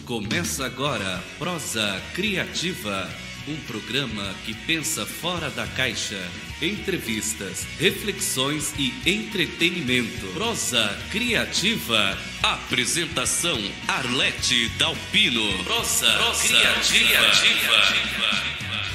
Começa agora Prosa Criativa, um programa que pensa fora da caixa. Entrevistas, reflexões e entretenimento. Prosa Criativa. Apresentação Arlete Dalpino. Prosa Criativa.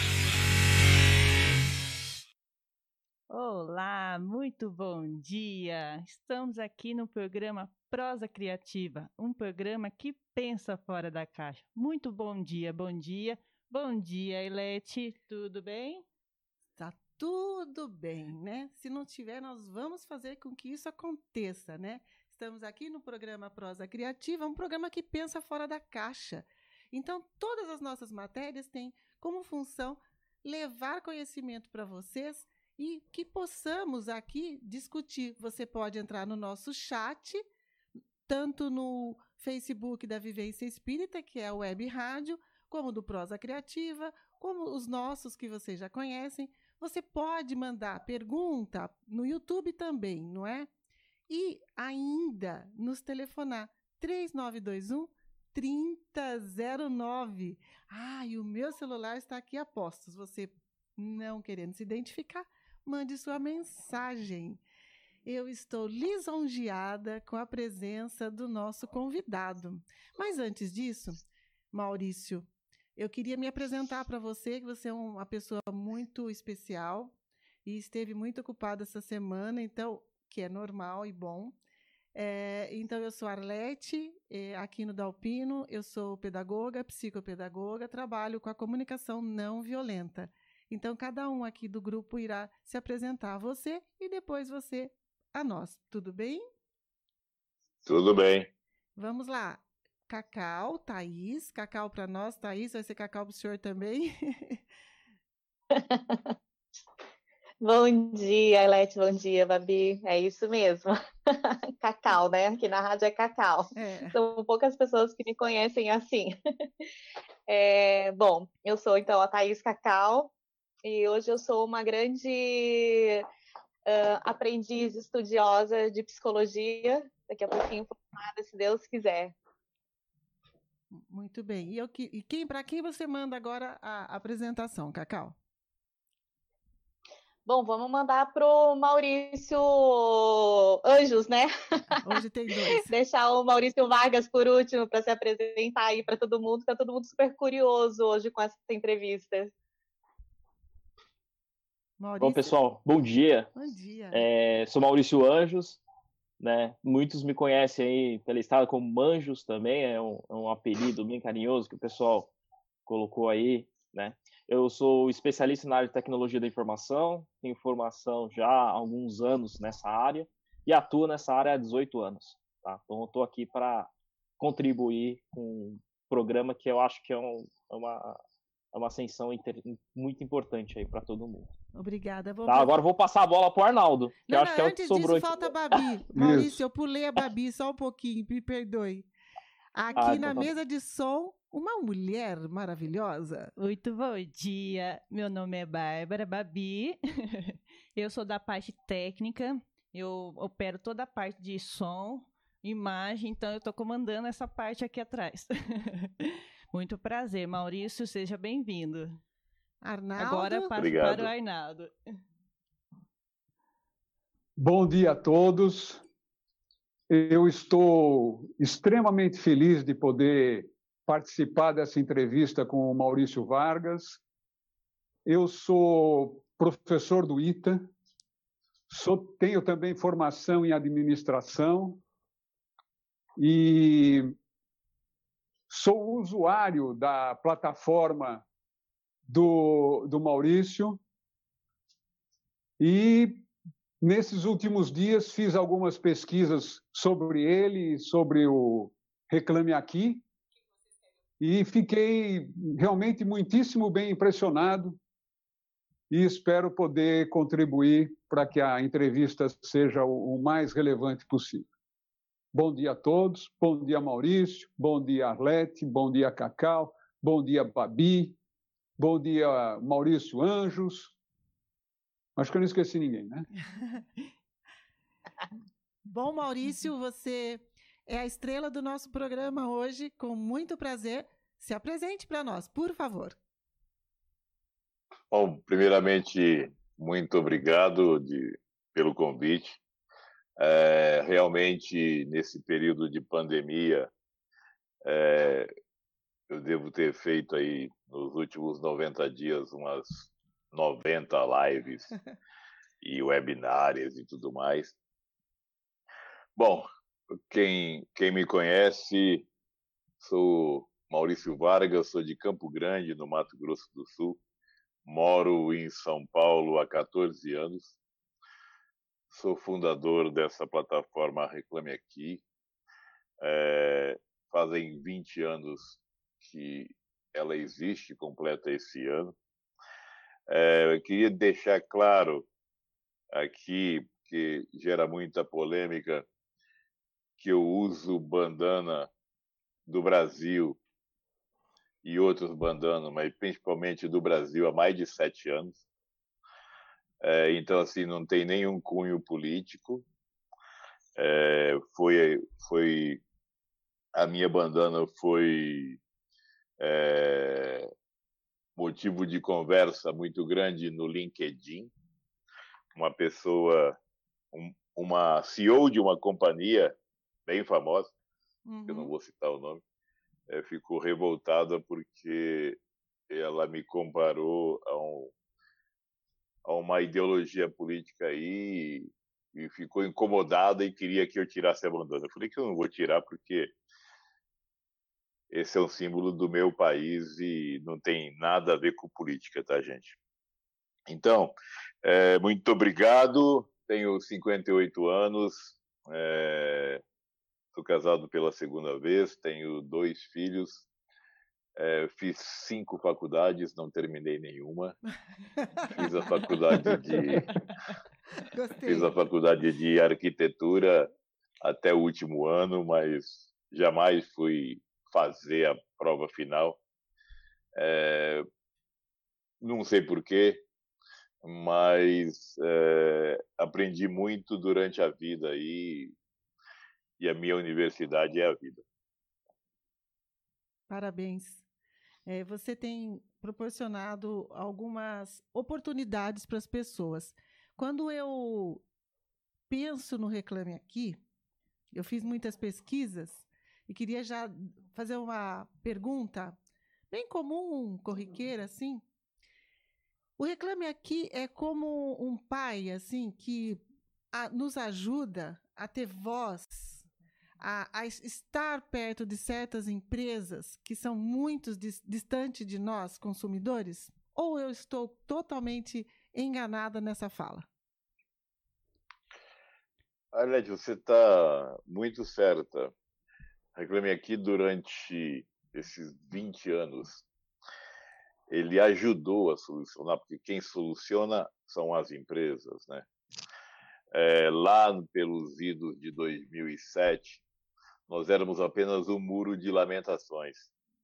Olá, muito bom dia! Estamos aqui no programa Prosa Criativa, um programa que pensa fora da caixa. Muito bom dia, bom dia. Bom dia, Elete, tudo bem? Tá tudo bem, né? Se não tiver, nós vamos fazer com que isso aconteça, né? Estamos aqui no programa Prosa Criativa, um programa que pensa fora da caixa. Então, todas as nossas matérias têm como função levar conhecimento para vocês e que possamos aqui discutir. Você pode entrar no nosso chat, tanto no Facebook da Vivência Espírita, que é a web rádio, como do Prosa Criativa, como os nossos que vocês já conhecem. Você pode mandar pergunta no YouTube também, não é? E ainda nos telefonar 3921-3009. E o meu celular está aqui a postos. Você não querendo se identificar, mande sua mensagem. Eu estou lisonjeada com a presença do nosso convidado. Mas antes disso, Maurício, eu queria me apresentar para você, que você é uma pessoa muito especial e esteve muito ocupada essa semana, então, que é normal e bom. Então, eu sou Arlete, aqui no Dalpino, eu sou pedagoga, psicopedagoga, trabalho com a comunicação não violenta. Então, cada um aqui do grupo irá se apresentar a você e depois você a nós. Tudo bem? Tudo bem. Vamos lá. Cacau, Thaís. Cacau para nós, Thaís. Vai ser Cacau para o senhor também? Bom dia, Elete. Bom dia, Babi. É isso mesmo. Cacau, né? Aqui na rádio é Cacau. São poucas pessoas que me conhecem assim. Bom, eu sou, então, a Thaís Cacau. E hoje eu sou uma grande aprendiz estudiosa de psicologia, daqui a pouquinho formada, se Deus quiser. Muito bem. Para quem você manda agora a apresentação, Cacau? Bom, vamos mandar para o Maurício Anjos, né? Hoje tem dois. Deixar o Maurício Vargas por último para se apresentar aí para todo mundo. Está todo mundo super curioso hoje com essa entrevista. Maurício? Bom, pessoal, bom dia. Bom dia. Sou Maurício Anjos, né? Muitos me conhecem aí pela estrada como Manjos também, é um apelido bem carinhoso que o pessoal colocou aí, né? Eu sou especialista na área de tecnologia da informação, tenho formação já há alguns anos nessa área e atuo nessa área há 18 anos, tá? Então, eu estou aqui para contribuir com um programa que eu acho que é uma ascensão muito importante aí para todo mundo. Obrigada. Agora eu vou passar a bola para o Arnaldo, que eu acho que é o que sobrou. Antes disso, falta a Babi. Maurício, eu pulei a Babi só um pouquinho, me perdoe. Aqui na mesa de som, uma mulher maravilhosa. Muito bom dia. Meu nome é Bárbara Babi. Eu sou da parte técnica. Eu opero toda a parte de som, imagem, então eu estou comandando essa parte aqui atrás. Muito prazer, Maurício, seja bem-vindo. Arnaldo. Agora passo para o Arnaldo. Bom dia a todos. Eu estou extremamente feliz de poder participar dessa entrevista com o Maurício Vargas. Eu sou professor do ITA, tenho também formação em administração e sou usuário da plataforma do Maurício e, nesses últimos dias, fiz algumas pesquisas sobre ele, sobre o Reclame Aqui, e fiquei realmente muitíssimo bem impressionado e espero poder contribuir para que a entrevista seja o mais relevante possível. Bom dia a todos, bom dia Maurício, bom dia Arlete, bom dia Cacau, bom dia Babi, bom dia Maurício Anjos. Acho que eu não esqueci ninguém, né? Bom, Maurício, você é a estrela do nosso programa hoje, com muito prazer. Se apresente para nós, por favor. Bom, primeiramente, muito obrigado pelo convite. Realmente, nesse período de pandemia, eu devo ter feito aí, nos últimos 90 dias, umas 90 lives e webinários e tudo mais. Bom, quem me conhece, sou Maurício Vargas, sou de Campo Grande, no Mato Grosso do Sul. Moro em São Paulo há 14 anos. Sou fundador dessa plataforma Reclame Aqui. Fazem 20 anos que ela existe, completa esse ano. Eu queria deixar claro aqui, que gera muita polêmica, que eu uso bandana do Brasil e outros bandanas, mas principalmente do Brasil, há mais de 7 anos. Então, assim, não tem nenhum cunho político. A minha bandana foi motivo de conversa muito grande no LinkedIn. Uma pessoa, uma CEO de uma companhia bem famosa, eu não vou citar o nome, ficou revoltada porque ela me comparou a uma ideologia política aí e ficou incomodada e queria que eu tirasse a bandana. Eu falei que eu não vou tirar porque esse é um símbolo do meu país e não tem nada a ver com política, tá, gente? Então, muito obrigado. Tenho 58 anos, estou casado pela segunda vez, tenho 2 filhos, fiz 5 faculdades, não terminei nenhuma. Fiz a faculdade de arquitetura até o último ano, mas jamais fui fazer a prova final. Não sei porquê, mas aprendi muito durante a vida e a minha universidade é a vida. Parabéns. Você tem proporcionado algumas oportunidades para as pessoas. Quando eu penso no Reclame Aqui, eu fiz muitas pesquisas e queria já fazer uma pergunta bem comum, corriqueira, assim. O Reclame Aqui é como um pai, assim, que nos ajuda a ter voz, a estar perto de certas empresas que são muito distantes de nós, consumidores? Ou eu estou totalmente enganada nessa fala? Arlete, você está muito certa. Reclame Aqui, durante esses 20 anos, ele ajudou a solucionar, porque quem soluciona são as empresas, né? Lá pelos idos de 2007, nós éramos apenas um muro de lamentações.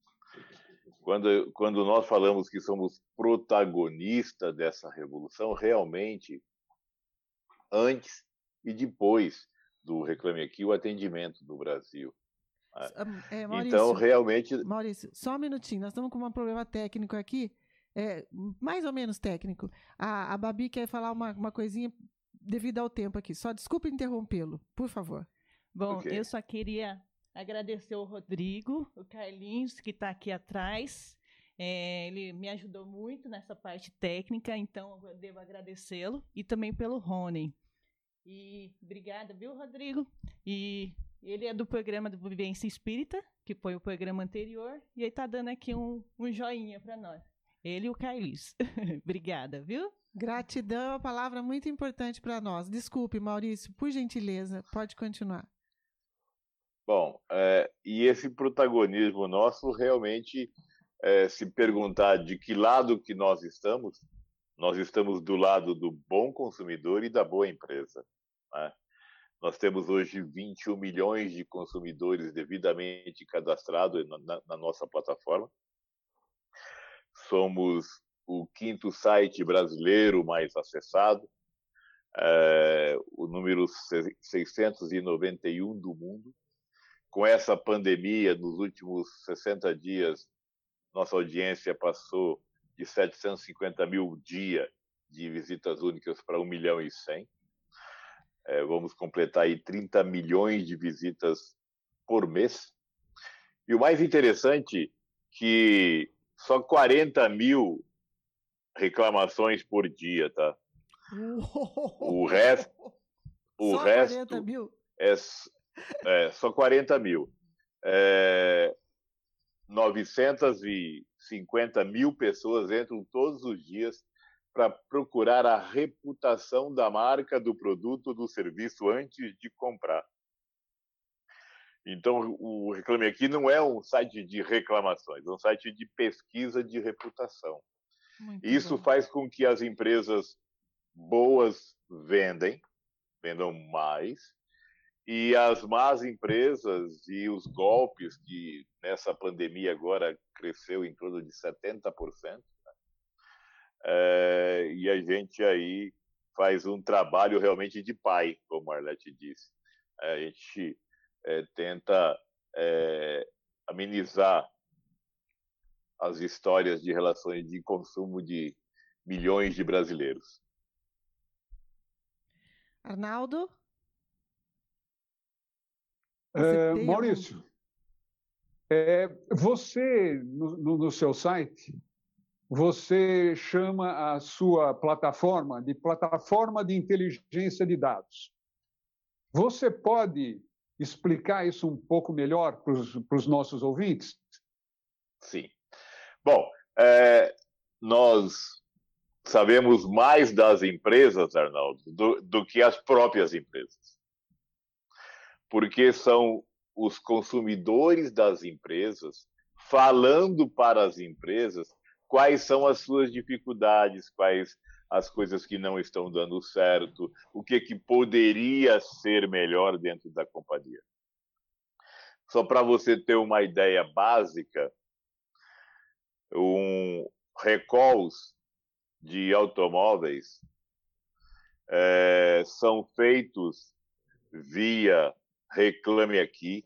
Quando nós falamos que somos protagonistas dessa revolução, realmente, antes e depois do Reclame Aqui, o atendimento do Brasil. Maurício, então, realmente... Maurício, só um minutinho, nós estamos com um problema técnico aqui, mais ou menos técnico. A Babi quer falar uma coisinha devido ao tempo aqui. Só desculpe interrompê-lo, por favor. Bom, okay. Eu só queria agradecer o Rodrigo, o Carlinhos, que está aqui atrás. Ele me ajudou muito nessa parte técnica, então eu devo agradecê-lo. E também pelo Rony. E obrigada, viu, Rodrigo? E ele é do programa do Vivência Espírita, que foi o programa anterior, e ele está dando aqui um joinha para nós. Ele e o Carlinhos. Obrigada, viu? Gratidão é uma palavra muito importante para nós. Desculpe, Maurício, por gentileza, pode continuar. Bom, e esse protagonismo nosso, realmente, se perguntar de que lado que nós estamos do lado do bom consumidor e da boa empresa, né? Nós temos hoje 21 milhões de consumidores devidamente cadastrados na nossa plataforma. Somos o 5º site brasileiro mais acessado, o número 691 do mundo. com essa pandemia, nos últimos 60 dias, nossa audiência passou de 750 mil dia de visitas únicas para 1 milhão e 100. Vamos completar aí 30 milhões de visitas por mês. E o mais interessante que só 40 mil reclamações por dia, tá? O resto só 40 mil? Só 40 mil. 950 mil pessoas entram todos os dias para procurar a reputação da marca, do produto, do serviço antes de comprar. Então, o Reclame Aqui não é um site de reclamações, é um site de pesquisa de reputação. Isso faz com que as empresas boas vendam mais, e as más empresas e os golpes, que nessa pandemia agora cresceu em torno de 70%, e a gente aí faz um trabalho realmente de pai, como a Arlete disse. A gente tenta amenizar as histórias de relações de consumo de milhões de brasileiros. Arnaldo? Maurício, você, no seu site, você chama a sua plataforma de plataforma de inteligência de dados. Você pode explicar isso um pouco melhor para os nossos ouvintes? Sim. Bom, nós sabemos mais das empresas, Arnaldo, do que as próprias empresas. Porque são os consumidores das empresas falando para as empresas quais são as suas dificuldades, quais as coisas que não estão dando certo, o que poderia ser melhor dentro da companhia. Só para você ter uma ideia básica, recalls de automóveis são feitos via Reclame Aqui.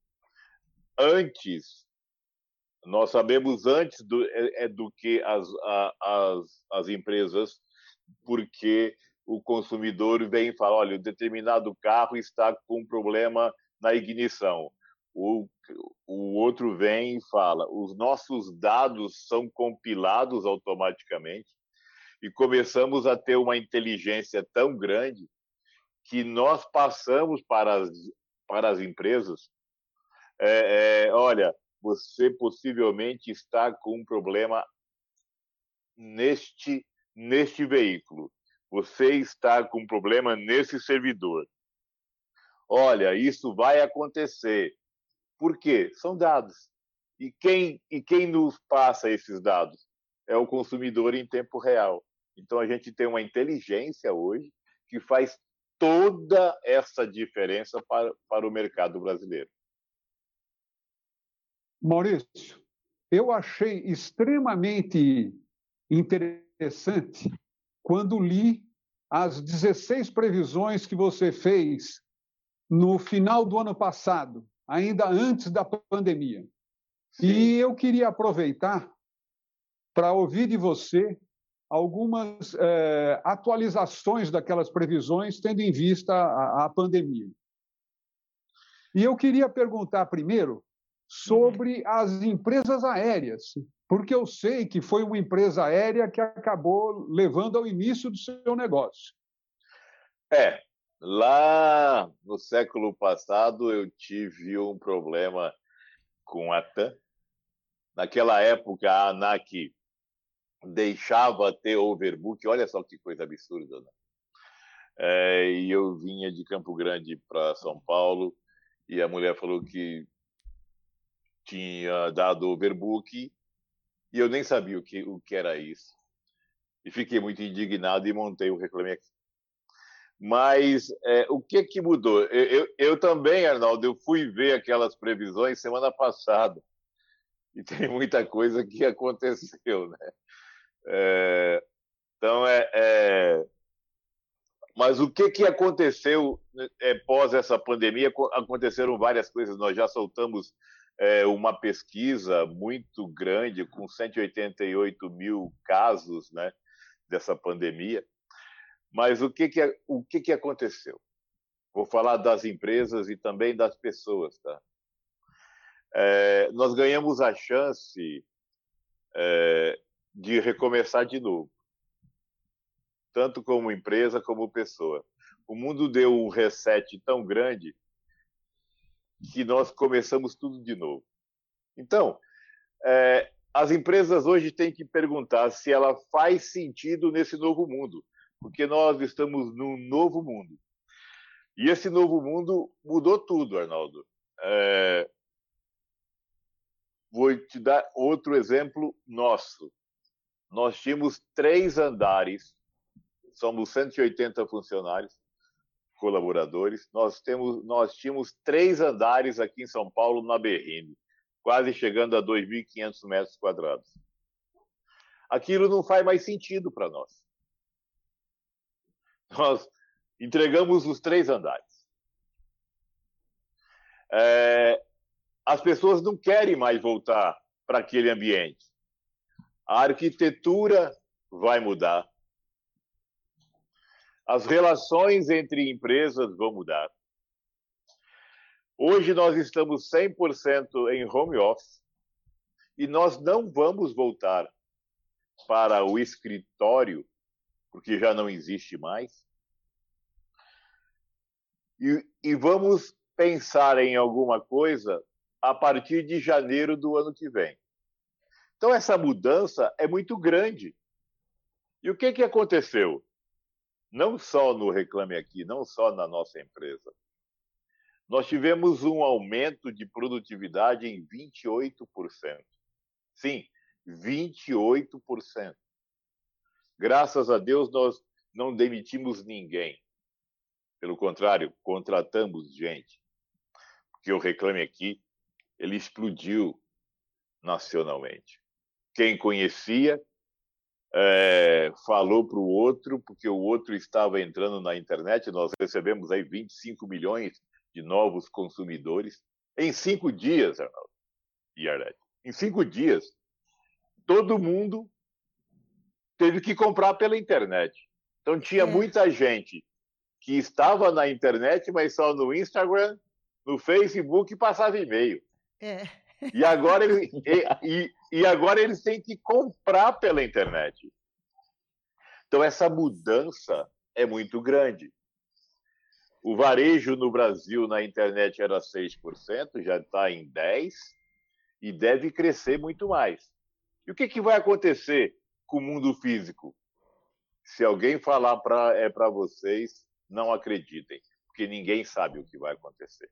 Nós sabemos antes do que as empresas, porque o consumidor vem e fala, olha, um determinado carro está com um problema na ignição. O outro vem e fala, os nossos dados são compilados automaticamente e começamos a ter uma inteligência tão grande que nós passamos para as empresas, olha, você possivelmente está com um problema neste veículo. Você está com um problema nesse servidor. Olha, isso vai acontecer. Por quê? São dados. E quem nos passa esses dados? É o consumidor em tempo real. Então, a gente tem uma inteligência hoje que faz toda essa diferença para o mercado brasileiro. Maurício, eu achei extremamente interessante quando li as 16 previsões que você fez no final do ano passado, ainda antes da pandemia. Sim. E eu queria aproveitar para ouvir de você algumas atualizações daquelas previsões, tendo em vista a pandemia. E eu queria perguntar primeiro sobre as empresas aéreas, porque eu sei que foi uma empresa aérea que acabou levando ao início do seu negócio. Lá no século passado eu tive um problema com a TAM. Naquela época a ANAC deixava ter overbook, olha só que coisa absurda, né? E eu vinha de Campo Grande para São Paulo e a mulher falou que tinha dado overbook e eu nem sabia o que era isso. E fiquei muito indignado e montei o Reclame Aqui. Mas o que mudou? Eu também, Arnaldo, eu fui ver aquelas previsões semana passada e tem muita coisa que aconteceu, né? Então, Mas o que aconteceu pós essa pandemia? Aconteceram várias coisas. Nós já soltamos uma pesquisa muito grande, com 188 mil casos, né, dessa pandemia. Mas o que aconteceu? Vou falar das empresas e também das pessoas. Tá? Nós ganhamos a chance de recomeçar de novo, tanto como empresa como pessoa. O mundo deu um reset tão grande que nós começamos tudo de novo. Então, as empresas hoje têm que perguntar se ela faz sentido nesse novo mundo, porque nós estamos num novo mundo. E esse novo mundo mudou tudo, Arnaldo. Vou te dar outro exemplo nosso. Nós tínhamos 3 andares, somos 180 funcionários, colaboradores. Nós tínhamos 3 andares aqui em São Paulo, na Berrini, quase chegando a 2.500 metros quadrados. Aquilo não faz mais sentido para nós. Nós entregamos os 3 andares. As pessoas não querem mais voltar para aquele ambiente. A arquitetura vai mudar. As relações entre empresas vão mudar. Hoje nós estamos 100% em home office e nós não vamos voltar para o escritório, porque já não existe mais. E vamos pensar em alguma coisa a partir de janeiro do ano que vem. Então, essa mudança é muito grande. E o que aconteceu? Não só no Reclame Aqui, não só na nossa empresa. Nós tivemos um aumento de produtividade em 28%. Sim, 28%. Graças a Deus, nós não demitimos ninguém. Pelo contrário, contratamos gente. Porque o Reclame Aqui, ele explodiu nacionalmente. Quem conhecia falou para o outro, porque o outro estava entrando na internet. Nós recebemos aí 25 milhões de novos consumidores em 5 dias, Arnaldo e Arlete. Em 5 dias, todo mundo teve que comprar pela internet. Então, tinha muita gente que estava na internet, mas só no Instagram, no Facebook, passava e-mail. E agora, agora eles têm que comprar pela internet. Então, essa mudança é muito grande. O varejo no Brasil, na internet, era 6%, já está em 10%, e deve crescer muito mais. E o que vai acontecer com o mundo físico? Se alguém falar para vocês, não acreditem, porque ninguém sabe o que vai acontecer.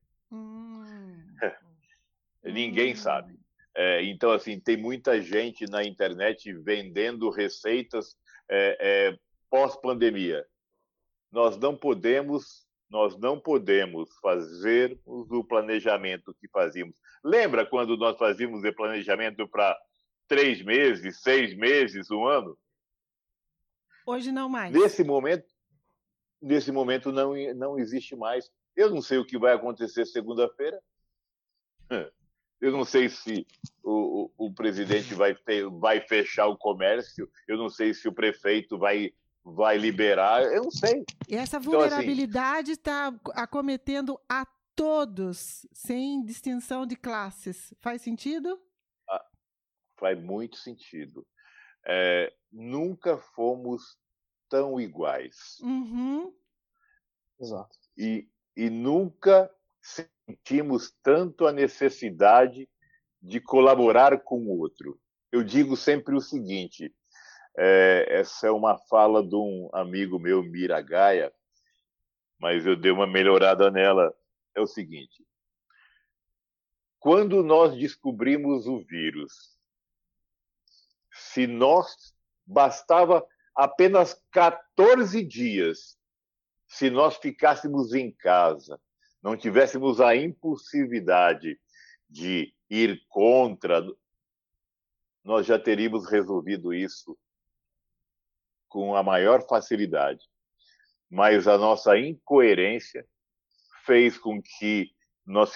Ninguém sabe. Então, assim, tem muita gente na internet vendendo receitas pós-pandemia. Nós não podemos fazer o planejamento que fazíamos. Lembra quando nós fazíamos o planejamento para 3 meses, 6 meses, 1 ano? Hoje não mais. Nesse momento não existe mais. Eu não sei o que vai acontecer segunda-feira. Eu não sei se o presidente vai fechar o comércio. Eu não sei se o prefeito vai liberar. Eu não sei. E essa vulnerabilidade está acometendo a todos, sem distinção de classes. Faz sentido? Faz muito sentido. Nunca fomos tão iguais. Exato. E nunca sentimos tanto a necessidade de colaborar com o outro. Eu digo sempre o seguinte, essa é uma fala de um amigo meu, Miragaia, mas eu dei uma melhorada nela. É o seguinte, quando nós descobrimos o vírus, se nós bastava apenas 14 dias, se nós ficássemos em casa, não tivéssemos a impulsividade de ir contra, nós já teríamos resolvido isso com a maior facilidade. mas a nossa incoerência fez com que nós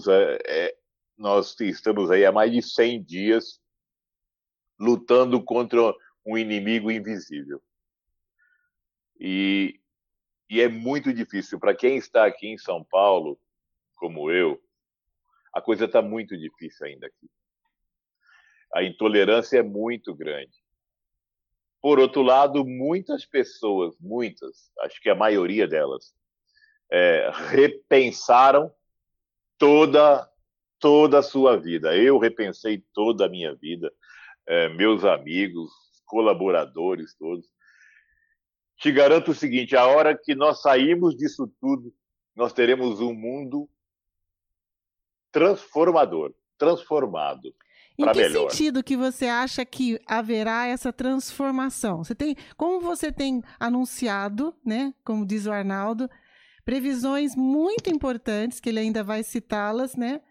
estamos aí há mais de 100 dias lutando contra um inimigo invisível. E é muito difícil. Para quem está aqui em São Paulo, como eu, a coisa está muito difícil ainda aqui. A intolerância é muito grande. Por outro lado, muitas pessoas, acho que a maioria delas, repensaram toda a sua vida. Eu repensei toda a minha vida, meus amigos, colaboradores todos. Te garanto o seguinte, a hora que nós sairmos disso tudo, nós teremos um mundo transformado para melhor. Em que sentido que você acha que haverá essa transformação? Como você tem anunciado, né, como diz o Arnaldo, previsões muito importantes, que ele ainda vai citá-las, né?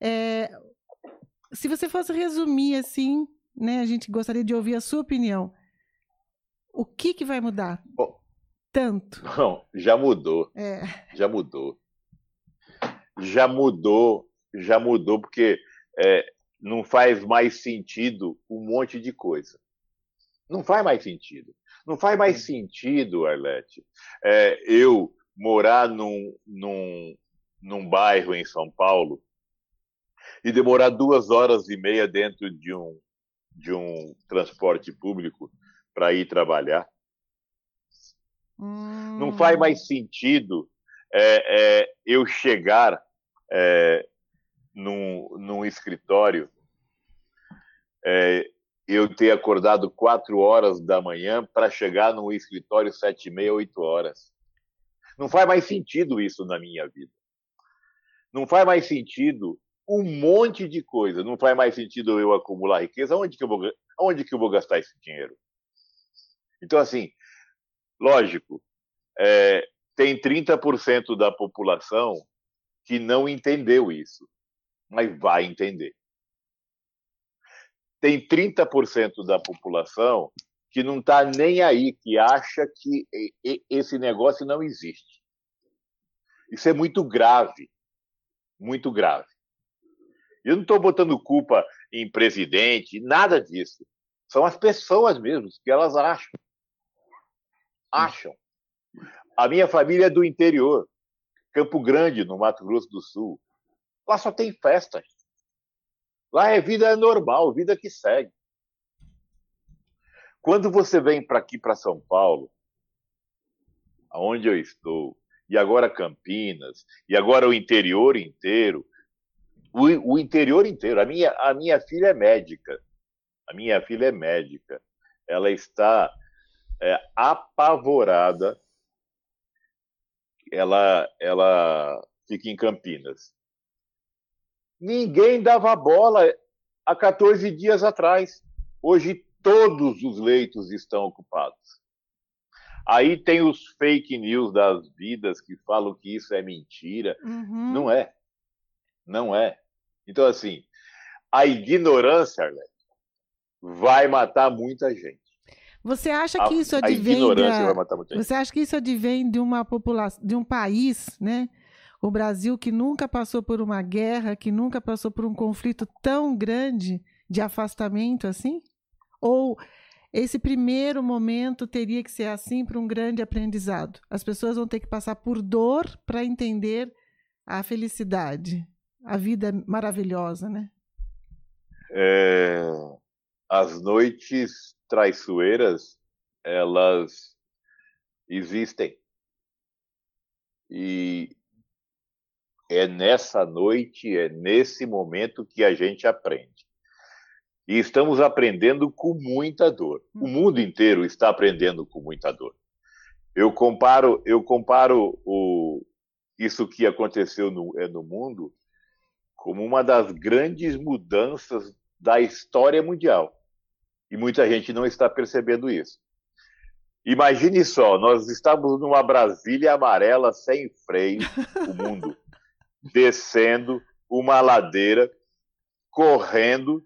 Se você fosse resumir assim, né, a gente gostaria de ouvir a sua opinião. O que vai mudar? Bom, tanto? Não, já mudou. Já mudou. Já mudou porque não faz mais sentido um monte de coisa. Não faz mais sentido. Não faz mais sentido, Arlete, eu morar num bairro em São Paulo e demorar 2h30 dentro de um transporte público para ir trabalhar. Não faz mais sentido eu chegar num escritório, eu ter acordado 4h da manhã para chegar num escritório 7h30, 8h. Não faz mais sentido isso na minha vida. Não faz mais sentido um monte de coisa. Não faz mais sentido eu acumular riqueza. Onde que eu vou gastar esse dinheiro? Então, assim, lógico, tem 30% da população que não entendeu isso, mas vai entender. Tem 30% da população que não está nem aí, que acha que esse negócio não existe. Isso é muito grave, muito grave. Eu não estou botando culpa em presidente, nada disso. São as pessoas mesmo, que elas acham. A minha família é do interior, Campo Grande, no Mato Grosso do Sul. Lá só tem festas. Lá vida normal, vida que segue. Quando você vem para aqui, para São Paulo, onde eu estou, e agora Campinas, e agora o interior inteiro, o interior inteiro, a minha filha é médica. Ela está apavorada. Ela fica em Campinas. Ninguém dava bola há 14 dias atrás. Hoje todos os leitos estão ocupados. Aí tem os fake news das vidas que falam que isso é mentira. Uhum. Não é. Então, assim, a ignorância, Arlete, vai matar muita gente. Você acha que isso advém de uma população, de um país, né? O Brasil, que nunca passou por uma guerra, que nunca passou por um conflito tão grande de afastamento assim? Ou esse primeiro momento teria que ser assim para um grande aprendizado? As pessoas vão ter que passar por dor para entender a felicidade, a vida maravilhosa, né? As noites traiçoeiras, elas existem. E é nessa noite, é nesse momento que a gente aprende. E estamos aprendendo com muita dor. O mundo inteiro está aprendendo com muita dor. Eu comparo isso que aconteceu no mundo como uma das grandes mudanças da história mundial. E muita gente não está percebendo isso. Imagine só, nós estamos numa Brasília amarela sem freio, o mundo descendo uma ladeira, correndo,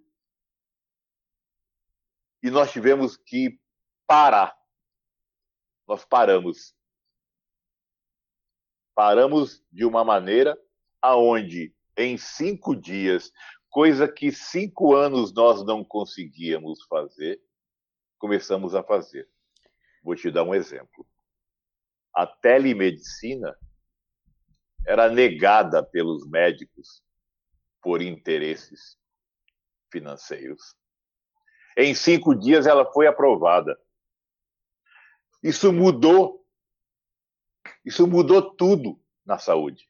e nós tivemos que parar. Nós paramos. Paramos de uma maneira aonde, em 5 dias, coisa que 5 anos nós não conseguíamos fazer, começamos a fazer. Vou te dar um exemplo. A telemedicina era negada pelos médicos por interesses financeiros. Em 5 dias ela foi aprovada. Isso mudou tudo na saúde.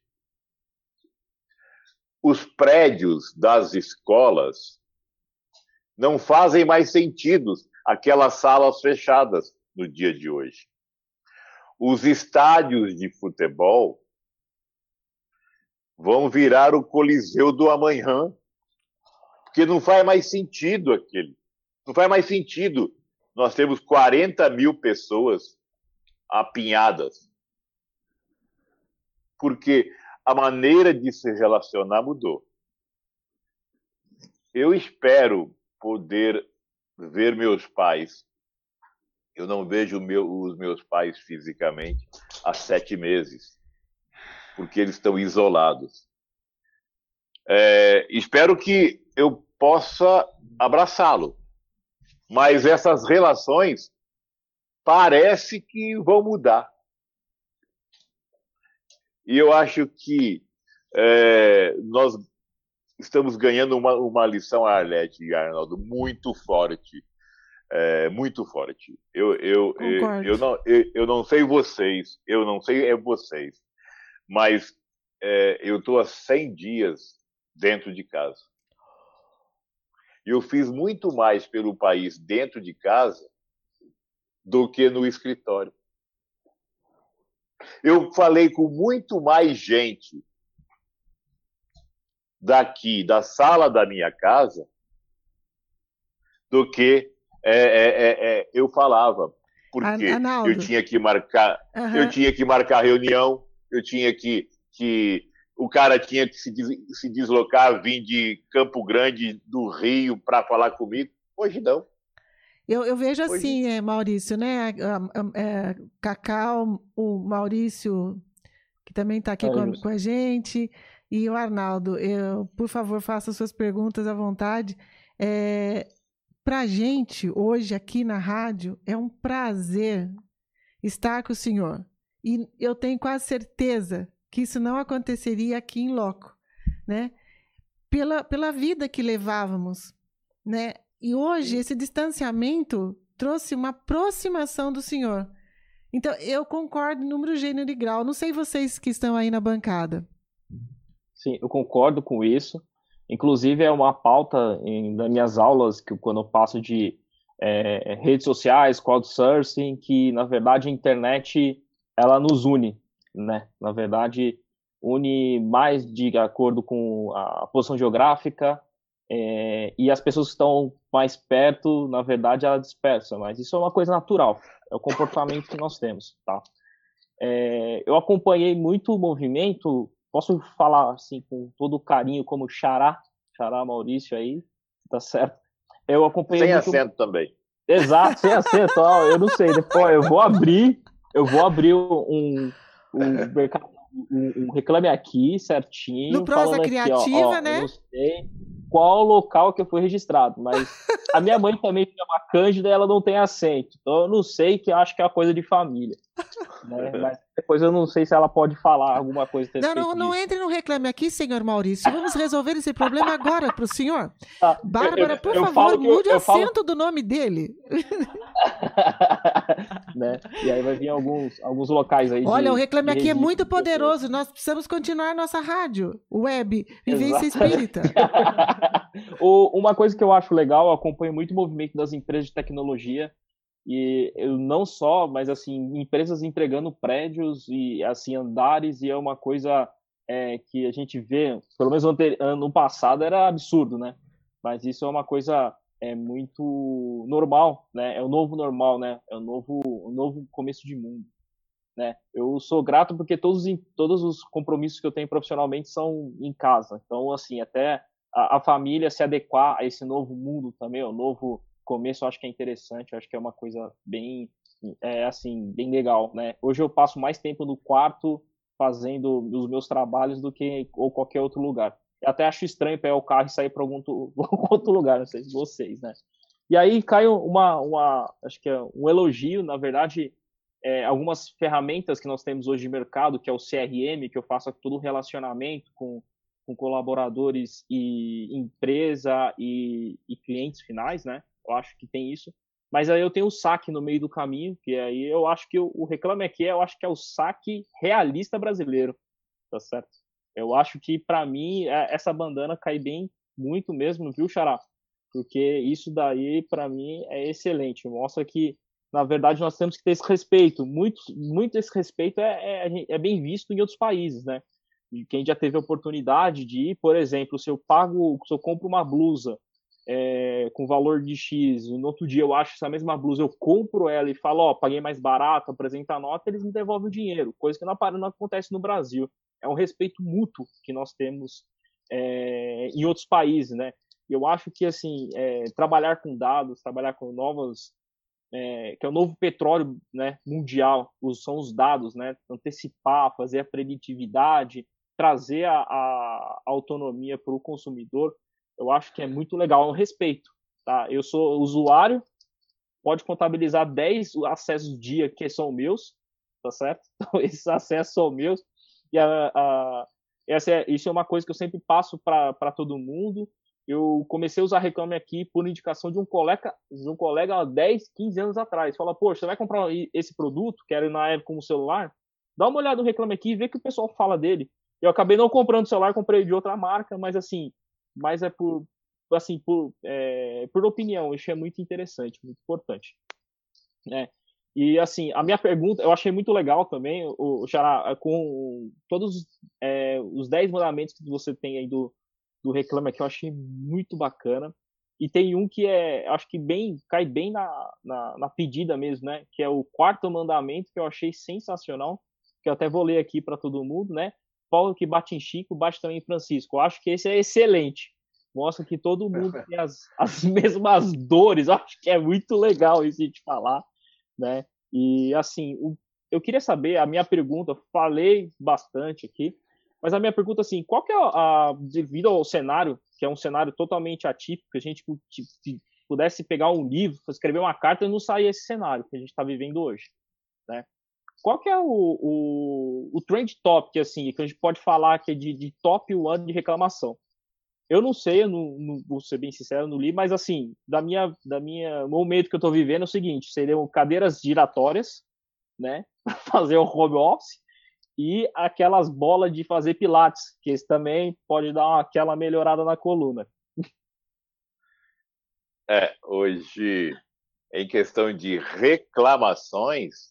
Os prédios das escolas não fazem mais sentido, aquelas salas fechadas no dia de hoje. Os estádios de futebol vão virar o Coliseu do amanhã, porque não faz mais sentido aquele. Não faz mais sentido. Nós temos 40 mil pessoas apinhadas, porque a maneira de se relacionar mudou. Eu espero poder ver meus pais. Eu não vejo os meus pais fisicamente há 7 meses, porque eles estão isolados. Espero que eu possa abraçá-lo, mas essas relações parece que vão mudar. E eu acho que nós estamos ganhando uma lição, Arlete e Arnaldo, muito forte. Muito forte. Eu não sei vocês, mas eu estou há 100 dias dentro de casa. E eu fiz muito mais pelo país dentro de casa do que no escritório. Eu falei com muito mais gente daqui, da sala da minha casa, do que eu falava. Porque Arnaldo. eu tinha que marcar, reunião, o cara tinha que se deslocar, vir de Campo Grande, do Rio, para falar comigo. Hoje não. Eu vejo assim, Maurício, né? Cacau, o Maurício, que também está aqui com a gente, e o Arnaldo. Por favor, faça suas perguntas à vontade. Para a gente, hoje, aqui na rádio, é um prazer estar com o senhor. E eu tenho quase certeza que isso não aconteceria aqui em loco, né? Pela vida que levávamos, né? E hoje esse distanciamento trouxe uma aproximação do senhor. Então, eu concordo em número, gênero e grau. Não sei vocês que estão aí na bancada. Sim, eu concordo com isso. Inclusive, é uma pauta nas minhas aulas, que quando eu passo de redes sociais, crowdsourcing, que, na verdade, a internet, ela nos une, né? Na verdade, une mais de acordo com a posição geográfica, e as pessoas que estão mais perto, na verdade, ela dispersa, mas isso é uma coisa natural, é o comportamento que nós temos, tá? Eu acompanhei muito o movimento, posso falar assim com todo carinho como Xará Maurício aí, tá certo? Eu acompanhei sem muito... acento também. Exato, sem acento, eu não sei, depois eu vou abrir um Reclame Aqui certinho. No Prosa Criativa, aqui, né? Eu não sei qual local que eu fui registrado, mas a minha mãe também chama Cândida e ela não tem acento, então eu não sei, que acho que é uma coisa de família, né? Mas depois eu não sei se ela pode falar alguma coisa a respeito Não disso. entre no Reclame Aqui, senhor Maurício. Vamos resolver esse problema agora para o senhor. Tá. Bárbara, por favor, mude o acento do nome dele. Né? E aí vai vir alguns locais aí. Olha, o Reclame Aqui é muito poderoso. Nós precisamos continuar nossa rádio web, Vivência Espírita. Uma coisa que eu acho legal, eu acompanho muito o movimento das empresas de tecnologia, e eu não só, mas assim, empresas entregando prédios e assim, andares, e é uma coisa que a gente vê, pelo menos ano passado era absurdo, né? Mas isso é uma coisa muito normal, né? É o novo normal, né? É o novo começo de mundo, né? Eu sou grato porque todos os compromissos que eu tenho profissionalmente são em casa. Então, assim, até a família se adequar a esse novo mundo também, o novo começo, eu acho que é interessante, eu acho que é uma coisa bem, assim, bem legal, né? Hoje eu passo mais tempo no quarto fazendo os meus trabalhos do que ou qualquer outro lugar. Eu até acho estranho pegar o carro e sair para algum outro lugar, não sei se vocês, né? E aí cai acho que é um elogio, na verdade, algumas ferramentas que nós temos hoje de mercado, que é o CRM, que eu faço todo o relacionamento com colaboradores e empresa e clientes finais, né? Eu acho que tem isso. Mas aí eu tenho o saque no meio do caminho, que aí eu acho que o Reclame Aqui, eu acho que é o saque realista brasileiro, tá certo? Eu acho que, para mim, essa bandana cai bem muito mesmo, viu, Xará? Porque isso daí, para mim, é excelente. Mostra que, na verdade, nós temos que ter esse respeito. Muito esse respeito é bem visto em outros países, né? E quem já teve a oportunidade de ir, por exemplo, se eu compro uma blusa com valor de X, e no outro dia eu acho essa mesma blusa, eu compro ela e falo, paguei mais barato, apresenta a nota, eles me devolvem o dinheiro, coisa que não acontece no Brasil. É um respeito mútuo que nós temos em outros países, né? Eu acho que, assim, trabalhar com dados, trabalhar com novas... que é o novo petróleo, né, mundial, são os dados, né? Antecipar, fazer a preditividade, trazer a autonomia para o consumidor, eu acho que é muito legal, é um respeito, tá? Eu sou usuário, pode contabilizar 10 acessos dia que são meus, tá certo? Então, esses acessos são meus, e isso é uma coisa que eu sempre passo para todo mundo. Eu comecei a usar Reclame Aqui por indicação de um colega há 10, 15 anos atrás. Fala, poxa, você vai comprar esse produto, que era na época um celular? Dá uma olhada no Reclame Aqui e vê o que o pessoal fala dele. Eu acabei não comprando o celular, comprei de outra marca, mas assim, é por opinião. Isso é muito interessante, muito importante. E assim, a minha pergunta, eu achei muito legal também, o Xará, com todos os 10 mandamentos que você tem aí do Reclame Aqui, eu achei muito bacana. E tem um que acho que cai bem na pedida mesmo, né? Que é o 4º mandamento, que eu achei sensacional, que eu até vou ler aqui para todo mundo, né? Paulo que bate em Chico, bate também em Francisco. Eu acho que esse é excelente. Mostra que todo mundo tem as mesmas dores. Eu acho que é muito legal isso de falar, né? E assim, eu queria saber, a minha pergunta, falei bastante aqui, mas a minha pergunta assim, qual que devido ao cenário, que é um cenário totalmente atípico, que a gente pudesse pegar um livro, escrever uma carta e não sair esse cenário que a gente está vivendo hoje, né? Qual que é o trend topic, assim, que a gente pode falar que é de top 1 de reclamação? Eu não sei, eu não vou ser bem sincero, eu não li, mas assim, no momento que eu estou vivendo é o seguinte, seriam cadeiras giratórias, né, fazer o home office, e aquelas bolas de fazer pilates, que esse também pode dar aquela melhorada na coluna. Hoje, em questão de reclamações,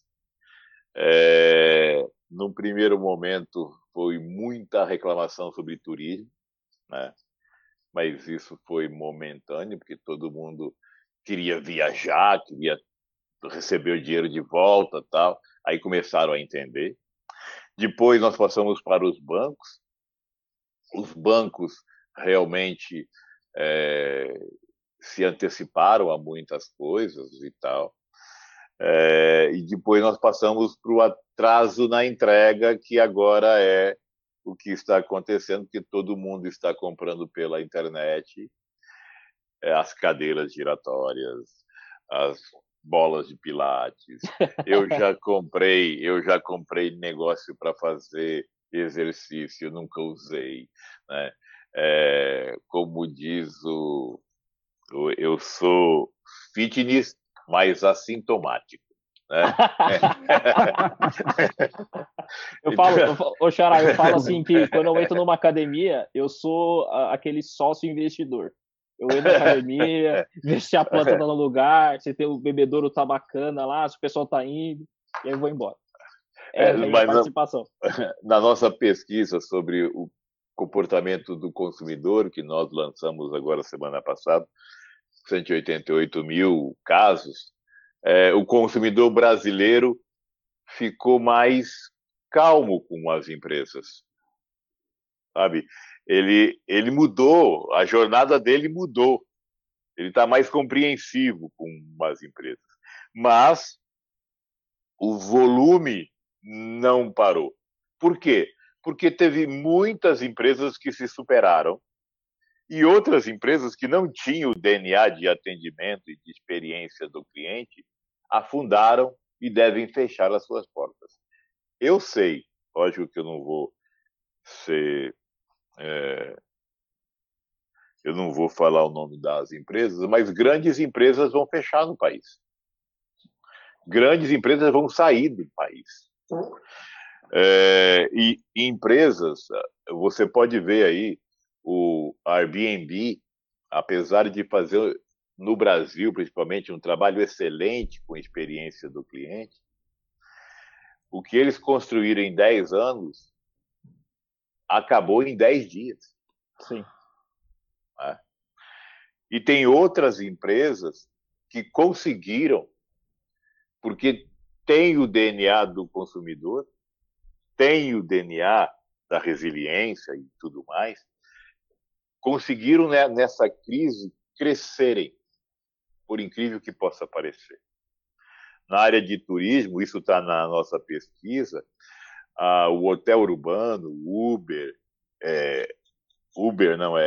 no primeiro momento foi muita reclamação sobre turismo, né? Mas isso foi momentâneo, porque todo mundo queria viajar, queria receber o dinheiro de volta, tal. Aí começaram a entender. Depois nós passamos para os bancos. Os bancos realmente se anteciparam a muitas coisas e tal. E depois nós passamos para o atraso na entrega, que agora é o que está acontecendo, porque todo mundo está comprando pela internet as cadeiras giratórias, as bolas de pilates. Eu já comprei negócio para fazer exercício, nunca usei, né? Como diz eu sou fitness, mas assintomático, né? Ô Xará, eu falo assim que quando eu entro numa academia, eu sou aquele sócio investidor. Eu entro na academia, ver se a planta tá no lugar, se tem o bebedouro tá bacana lá, se o pessoal tá indo, e aí eu vou embora. Mas participação. Na nossa pesquisa sobre o comportamento do consumidor, que nós lançamos agora semana passada, 188 mil casos, o consumidor brasileiro ficou mais calmo com as empresas, sabe? Ele mudou, a jornada dele mudou. Ele está mais compreensivo com as empresas. Mas o volume não parou. Por quê? Porque teve muitas empresas que se superaram e outras empresas que não tinham o DNA de atendimento e de experiência do cliente afundaram e devem fechar as suas portas. Eu sei, lógico que eu não vou ser... eu não vou falar o nome das empresas, mas grandes empresas vão fechar no país. Grandes empresas vão sair do país. E empresas, você pode ver aí, o Airbnb, apesar de fazer no Brasil, principalmente, um trabalho excelente com a experiência do cliente, o que eles construíram em 10 anos acabou em 10 dias. Sim. E tem outras empresas que conseguiram, porque tem o DNA do consumidor, tem o DNA da resiliência e tudo mais, conseguiram nessa crise crescerem, por incrível que possa parecer. Na área de turismo, isso está na nossa pesquisa, o hotel urbano, Uber não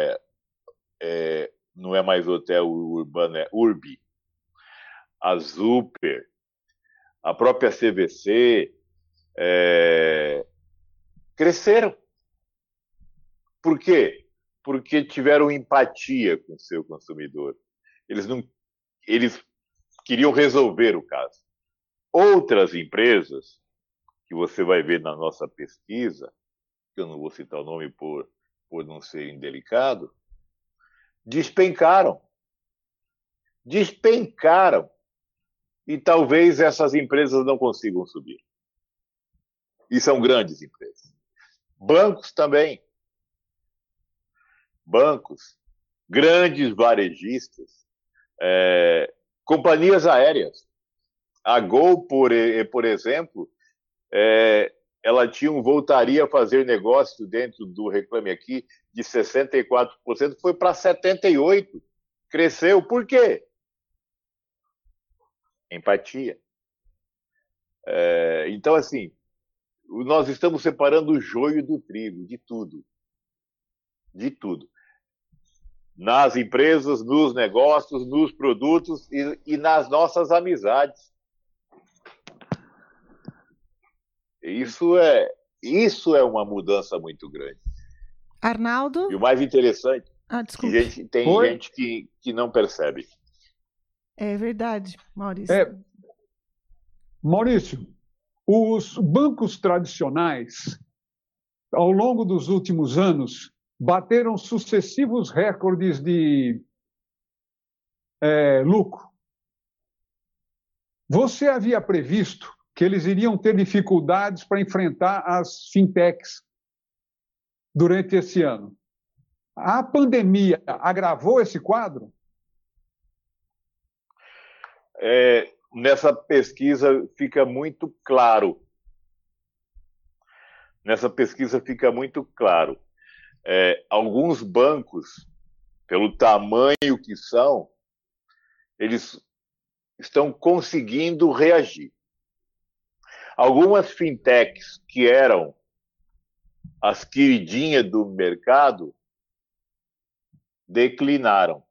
é mais hotel urbano, é Urbi, a Super, a própria CVC, cresceram. Por quê? Porque tiveram empatia com o seu consumidor. Eles queriam resolver o caso. Outras empresas, que você vai ver na nossa pesquisa, que eu não vou citar o nome por não ser indelicado, despencaram. Despencaram. E talvez essas empresas não consigam subir. E são grandes empresas. Bancos também. Bancos, grandes varejistas, companhias aéreas. A Gol, por exemplo, ela voltaria a fazer negócio dentro do Reclame Aqui de 64%, foi para 78%. Cresceu. Por quê? Empatia. Então, assim, nós estamos separando o joio do trigo, de tudo. De tudo. Nas empresas, nos negócios, nos produtos e nas nossas amizades. Isso é uma mudança muito grande. Arnaldo? E o mais interessante desculpe. é que tem gente que não percebe. É verdade, Maurício. Maurício, os bancos tradicionais, ao longo dos últimos anos, bateram sucessivos recordes de lucro. Você havia previsto que eles iriam ter dificuldades para enfrentar as fintechs durante esse ano. A pandemia agravou esse quadro? Nessa pesquisa fica muito claro. Alguns bancos, pelo tamanho que são, eles estão conseguindo reagir. Algumas fintechs que eram as queridinhas do mercado declinaram.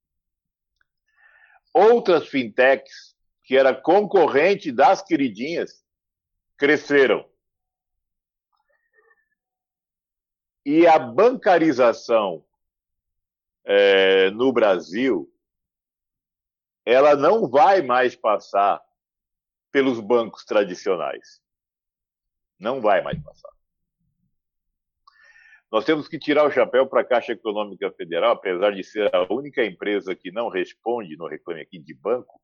Outras fintechs que eram concorrente das queridinhas cresceram. E a bancarização no Brasil, ela não vai mais passar pelos bancos tradicionais. Não vai mais passar. Nós temos que tirar o chapéu para a Caixa Econômica Federal, apesar de ser a única empresa que não responde no Reclame Aqui de banco,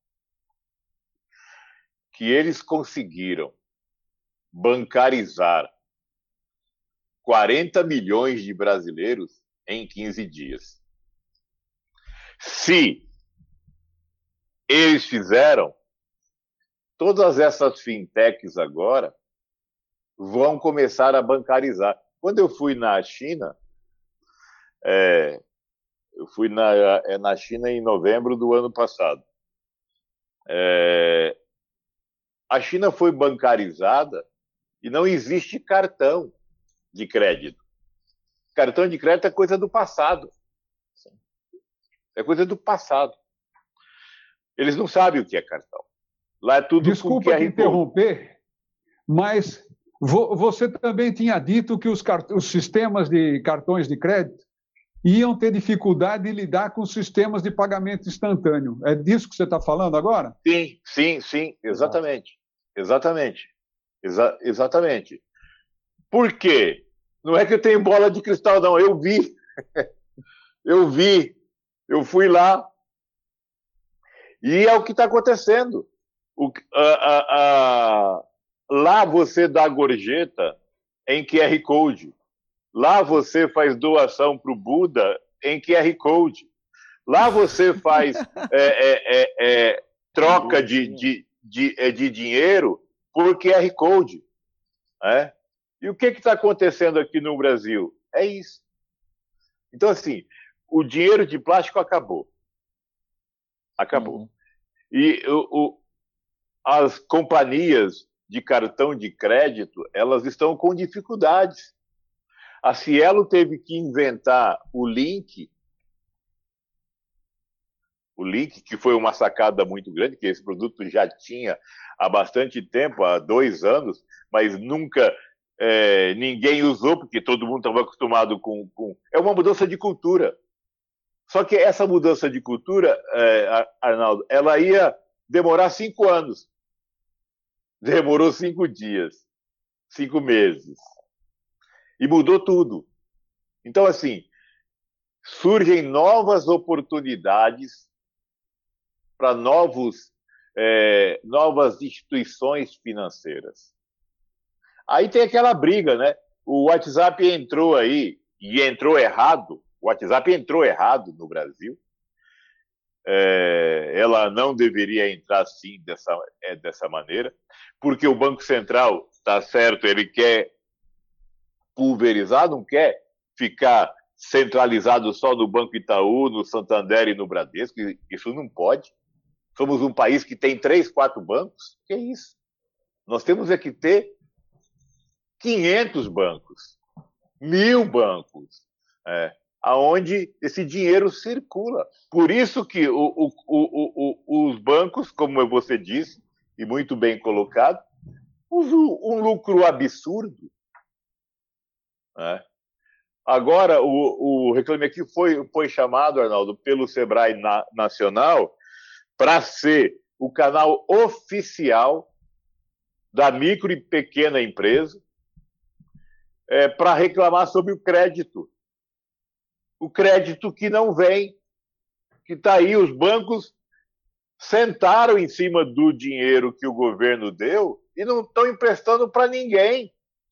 que eles conseguiram bancarizar 40 milhões de brasileiros em 15 dias. Se eles fizeram, todas essas fintechs agora vão começar a bancarizar. Quando eu fui na China, eu fui na China em novembro do ano passado. A China foi bancarizada E não existe cartão de crédito. Cartão de crédito é coisa do passado. É coisa do passado. Eles não sabem o que é cartão. Lá é tudo Desculpa te interromper, mas você também tinha dito que os sistemas de cartões de crédito iam ter dificuldade de lidar com os sistemas de pagamento instantâneo. É disso que você está falando agora? Sim, exatamente. Exatamente. Por quê? Não é que eu tenho bola de cristal, não. Eu vi. Eu fui lá. E é o que está acontecendo. Lá você dá gorjeta em QR Code. Lá você faz doação para o Buda em QR Code. Lá você faz troca de dinheiro por QR Code. Né? E o que está acontecendo aqui no Brasil? É isso. Então, assim, o dinheiro de plástico acabou. Acabou. E as companhias de cartão de crédito, elas estão com dificuldades. A Cielo teve que inventar o Link, que foi uma sacada muito grande, que esse produto já tinha há bastante tempo, há 2 anos, mas nunca ninguém usou, porque todo mundo estava acostumado com... É uma mudança de cultura. Só que essa mudança de cultura, Arnaldo, ela ia demorar 5 anos. Demorou 5 dias, 5 meses. E mudou tudo. Então, assim, surgem novas oportunidades para novas instituições financeiras. Aí tem aquela briga, né? O WhatsApp entrou aí, e entrou errado. O WhatsApp entrou errado no Brasil. Ela não deveria entrar assim, dessa maneira, porque o Banco Central, tá certo, ele quer pulverizar, não quer ficar centralizado só no Banco Itaú, no Santander e no Bradesco. Isso não pode. Somos um país que tem 3, 4 bancos. Que é isso? Nós temos que ter 500 bancos, 1000 bancos, aonde esse dinheiro circula. Por isso que os bancos, como você disse, e muito bem colocado, usam um lucro absurdo. Agora, o Reclame Aqui foi chamado, Arnaldo, pelo Sebrae Nacional para ser o canal oficial da micro e pequena empresa para reclamar sobre o crédito. O crédito que não vem, que está aí, os bancos sentaram em cima do dinheiro que o governo deu e não estão emprestando para ninguém.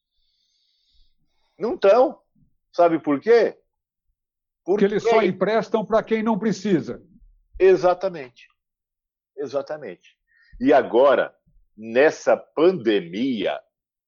Não estão. Sabe por quê? Porque eles só emprestam para quem não precisa. Exatamente. E agora, nessa pandemia,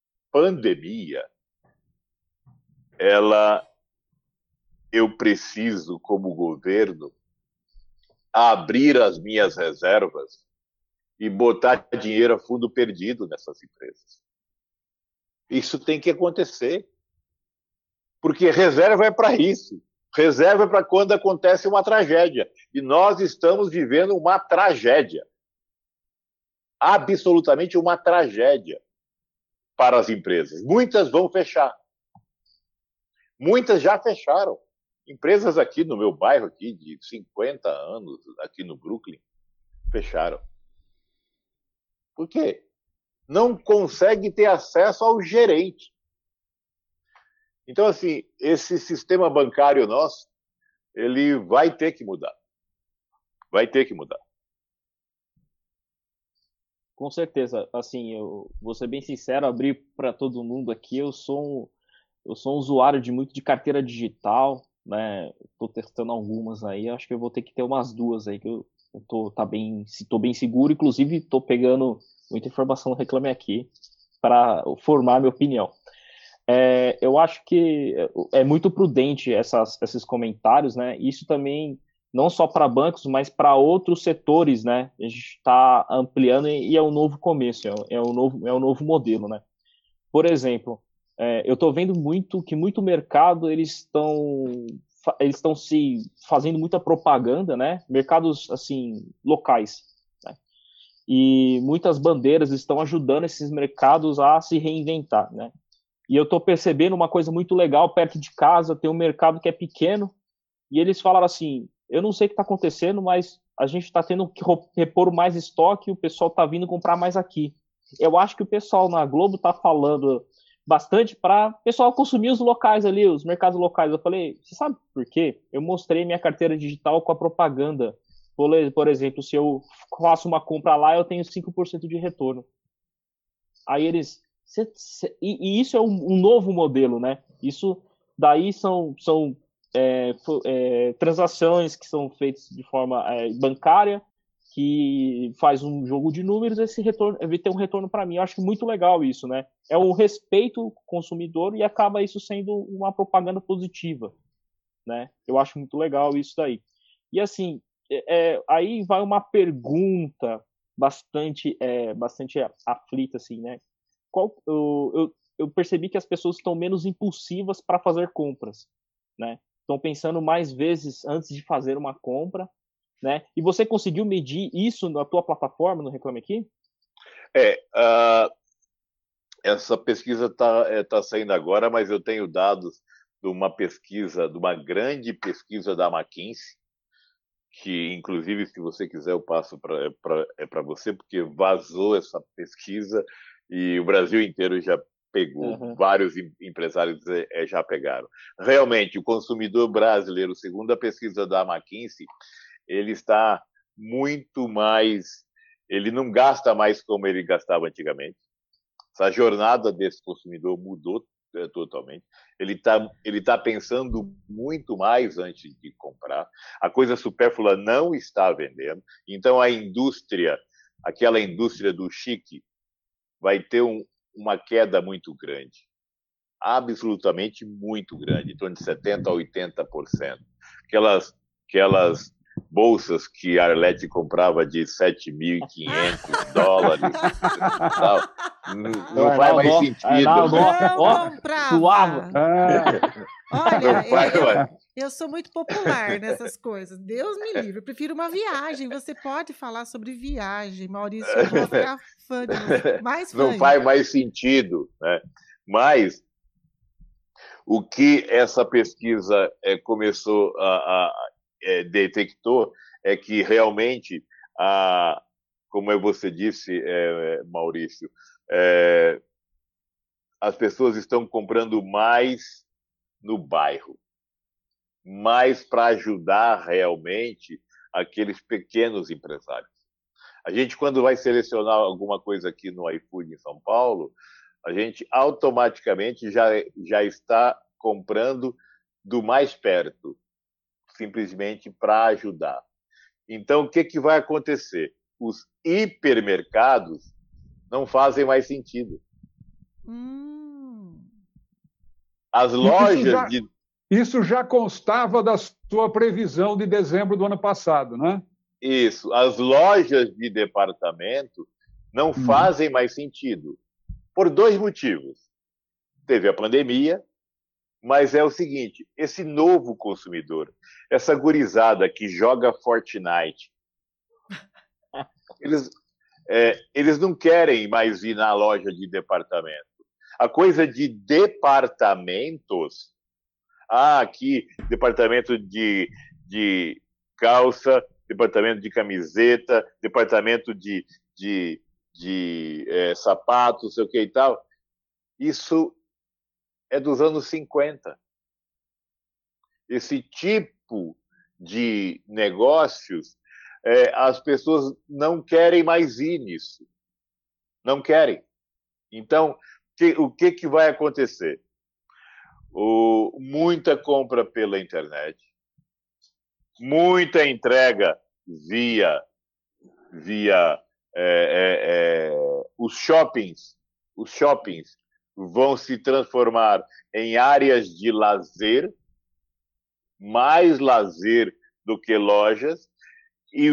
eu preciso, como governo, abrir as minhas reservas e botar dinheiro a fundo perdido nessas empresas. Isso tem que acontecer. Porque reserva é para isso. Reserva é para quando acontece uma tragédia. E nós estamos vivendo uma tragédia. Absolutamente uma tragédia para as empresas. Muitas vão fechar. Muitas já fecharam. Empresas aqui no meu bairro, aqui, de 50 anos, aqui no Brooklyn, fecharam. Por quê? Não consegue ter acesso ao gerente. Então, assim, esse sistema bancário nosso, ele vai ter que mudar. Vai ter que mudar. Com certeza. Assim, eu vou ser bem sincero, abrir para todo mundo aqui, eu sou um usuário muito de carteira digital, né? Estou testando algumas aí, acho que eu vou ter que ter umas 2 aí, que eu tô bem seguro, inclusive estou pegando muita informação no Reclame Aqui para formar minha opinião. Eu acho que é muito prudente esses comentários, né? Isso também, não só para bancos, mas para outros setores, né? A gente está ampliando e é um novo começo, é um novo modelo, né? por exemplo, eu estou vendo que muito mercado eles estão se fazendo muita propaganda, né? Mercados assim locais, né? E muitas bandeiras estão ajudando esses mercados a se reinventar, né? E eu estou percebendo uma coisa muito legal perto de casa, tem um mercado que é pequeno e eles falaram assim: eu não sei o que está acontecendo, mas a gente está tendo que repor mais estoque e o pessoal está vindo comprar mais aqui. Eu acho que o pessoal na Globo está falando bastante para o pessoal consumir os locais ali, os mercados locais. Eu falei, você sabe por quê? Eu mostrei minha carteira digital com a propaganda. Por exemplo, se eu faço uma compra lá, eu tenho 5% de retorno. Aí eles... E isso é um novo modelo, né? Isso daí são transações que são feitas de forma bancária, que faz um jogo de números, esse retorno vai ter um retorno para mim. Eu acho muito legal isso, né? É o respeito ao consumidor e acaba isso sendo uma propaganda positiva, né? Eu acho muito legal isso daí. E assim, aí vai uma pergunta bastante aflita, assim, né? Eu percebi que as pessoas estão menos impulsivas para fazer compras, né? Estão pensando mais vezes antes de fazer uma compra, né? E você conseguiu medir isso na tua plataforma, no Reclame Aqui? Essa pesquisa está saindo agora, mas eu tenho dados de uma pesquisa, de uma grande pesquisa da McKinsey, que, inclusive, se você quiser, eu passo para você, porque vazou essa pesquisa e o Brasil inteiro já pegou, vários empresários já pegaram. Realmente, o consumidor brasileiro, segundo a pesquisa da McKinsey, ele está muito mais... Ele não gasta mais como ele gastava antigamente. Essa jornada desse consumidor mudou totalmente. Ele tá pensando muito mais antes de comprar. A coisa supérflua não está vendendo. Então, a indústria, aquela indústria do chique, vai ter uma queda muito grande. Absolutamente muito grande, em torno de 70% a 80%. Aquelas bolsas que a Arlete comprava de $7.500, não faz mais sentido. Não comprava. Olha, eu sou muito popular nessas coisas. Deus me livre. Eu prefiro uma viagem. Você pode falar sobre viagem, Maurício. Eu vou ficar fã de você. Mais fã. Não faz mais sentido, né? Mas o que essa pesquisa começou detectou é que realmente, como você disse, Maurício, as pessoas estão comprando mais no bairro, mais para ajudar realmente aqueles pequenos empresários. A gente, quando vai selecionar alguma coisa aqui no iFood em São Paulo, a gente automaticamente já está comprando do mais perto, simplesmente para ajudar. Então, o que vai acontecer? Os hipermercados não fazem mais sentido. As lojas Isso já constava da sua previsão de dezembro do ano passado, né? Isso. As lojas de departamento não fazem mais sentido. Por dois motivos. Teve a pandemia, mas é o seguinte, esse novo consumidor, essa gurizada que joga Fortnite, eles não querem mais ir na loja de departamento. A coisa de departamentos, aqui, departamento de calça, departamento de camiseta, departamento de sapatos, sei o que e tal, isso é dos anos 50. Esse tipo de negócios, as pessoas não querem mais ir nisso. Não querem. Então, o que vai acontecer? Muita compra pela internet, muita entrega via os shoppings. Os shoppings vão se transformar em áreas de lazer, mais lazer do que lojas, e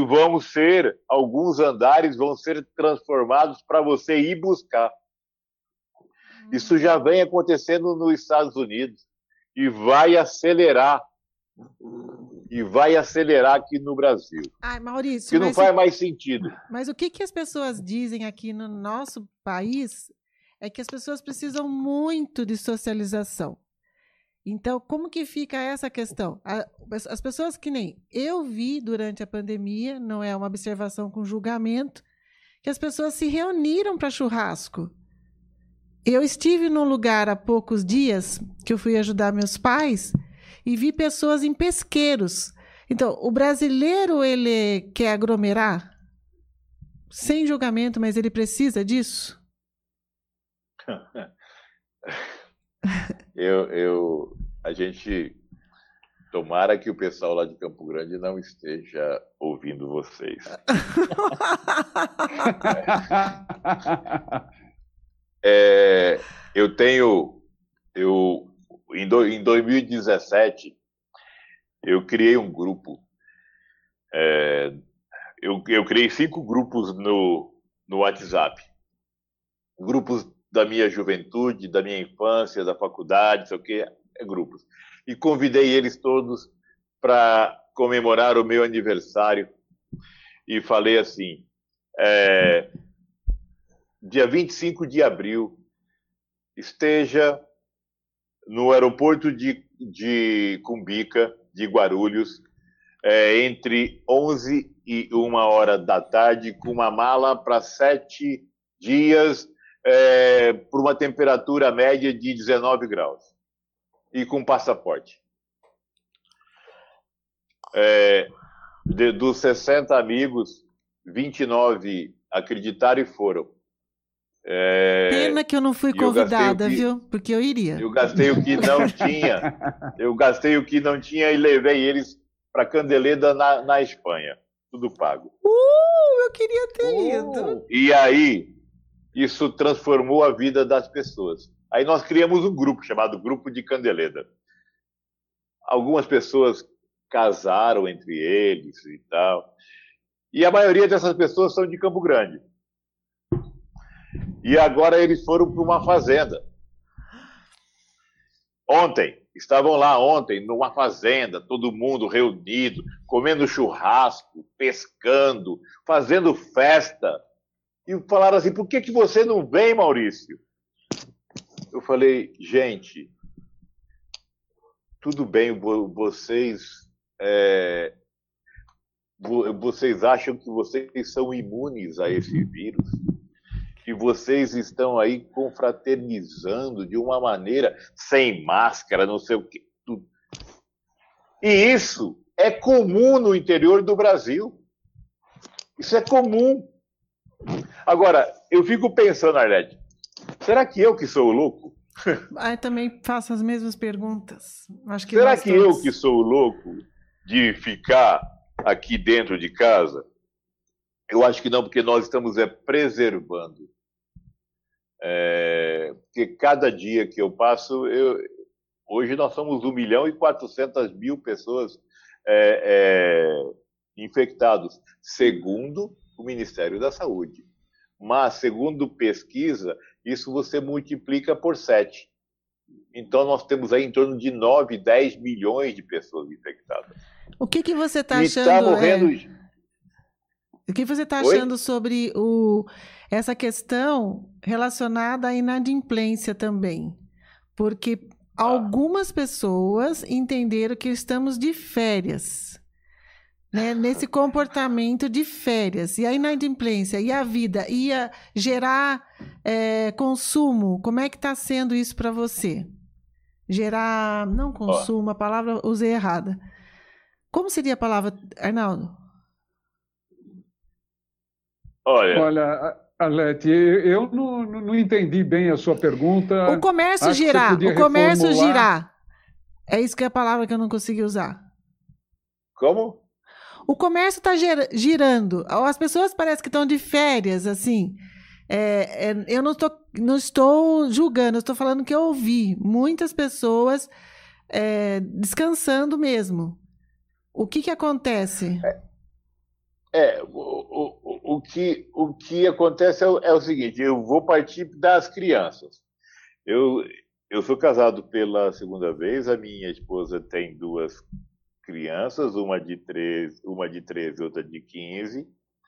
alguns andares vão ser transformados para você ir buscar. Isso já vem acontecendo nos Estados Unidos e vai acelerar. E vai acelerar aqui no Brasil. Ai, Maurício, que não faz mais sentido. Mas o que as pessoas dizem aqui no nosso país é que as pessoas precisam muito de socialização. Então, como que fica essa questão? As pessoas que nem eu vi durante a pandemia, não é uma observação com julgamento, que as pessoas se reuniram para churrasco. Eu estive num lugar há poucos dias, que eu fui ajudar meus pais, e vi pessoas em pesqueiros. Então, o brasileiro, ele quer aglomerar? Sem julgamento, mas ele precisa disso? A gente tomara que o pessoal lá de Campo Grande não esteja ouvindo vocês. Em 2017 eu criei um grupo. Eu criei 5 grupos no WhatsApp. Grupos da minha juventude, da minha infância, da faculdade, sei o quê, grupos. E convidei eles todos para comemorar o meu aniversário. E falei assim, dia 25 de abril, esteja no aeroporto de Cumbica, de Guarulhos, entre 11 e 1h da tarde, com uma mala para 7 dias, por uma temperatura média de 19 graus. E com passaporte. Dos 60 amigos, 29 acreditaram e foram. Pena que eu não fui convidada, viu? Porque eu iria. Eu gastei o que não tinha. Eu gastei o que não tinha e levei eles para Candeleda, na Espanha. Tudo pago. Eu queria ter ido. E aí, isso transformou a vida das pessoas. Aí nós criamos um grupo chamado Grupo de Candeleda. Algumas pessoas casaram entre eles e tal. E a maioria dessas pessoas são de Campo Grande. E agora eles foram para uma fazenda. Estavam lá ontem, numa fazenda, todo mundo reunido, comendo churrasco, pescando, fazendo festa. E falaram assim, por que você não vem, Maurício? Eu falei, gente, tudo bem, vocês acham que vocês são imunes a esse vírus? Que vocês estão aí confraternizando de uma maneira sem máscara, não sei o quê. Tudo. E isso é comum no interior do Brasil. Isso é comum. Agora, eu fico pensando, Arlete, será que eu que sou o louco? Eu também faço as mesmas perguntas. Acho que será que eu que sou o louco de ficar aqui dentro de casa? Eu acho que não, porque nós estamos preservando. Porque cada dia que eu passo, hoje nós somos 1.400.000 pessoas infectados, segundo o Ministério da Saúde. Mas, segundo pesquisa, isso você multiplica por 7. Então, nós temos aí em torno de 9, 10 milhões de pessoas infectadas. O que você está achando? Tá morrendo... O que você está achando sobre essa questão relacionada à inadimplência também? Porque algumas pessoas entenderam que estamos de férias, né? Nesse comportamento de férias. E a inadimplência e a vida ia gerar consumo. Como é que está sendo isso para você? Gerar, não consumo, a palavra usei errada. Como seria a palavra, Arnaldo? Olha, Arlete, eu não entendi bem a sua pergunta. O comércio girar, o comércio girar. É isso que é a palavra que eu não consegui usar. Como? O comércio está girando. As pessoas parecem que estão de férias, assim. Eu não estou julgando, eu estou falando que eu ouvi muitas pessoas descansando mesmo. O que acontece? O que acontece é o seguinte, eu vou partir das crianças. Eu, eu sou casado pela segunda vez, a minha esposa tem 2 crianças, uma de 13 e outra de 15,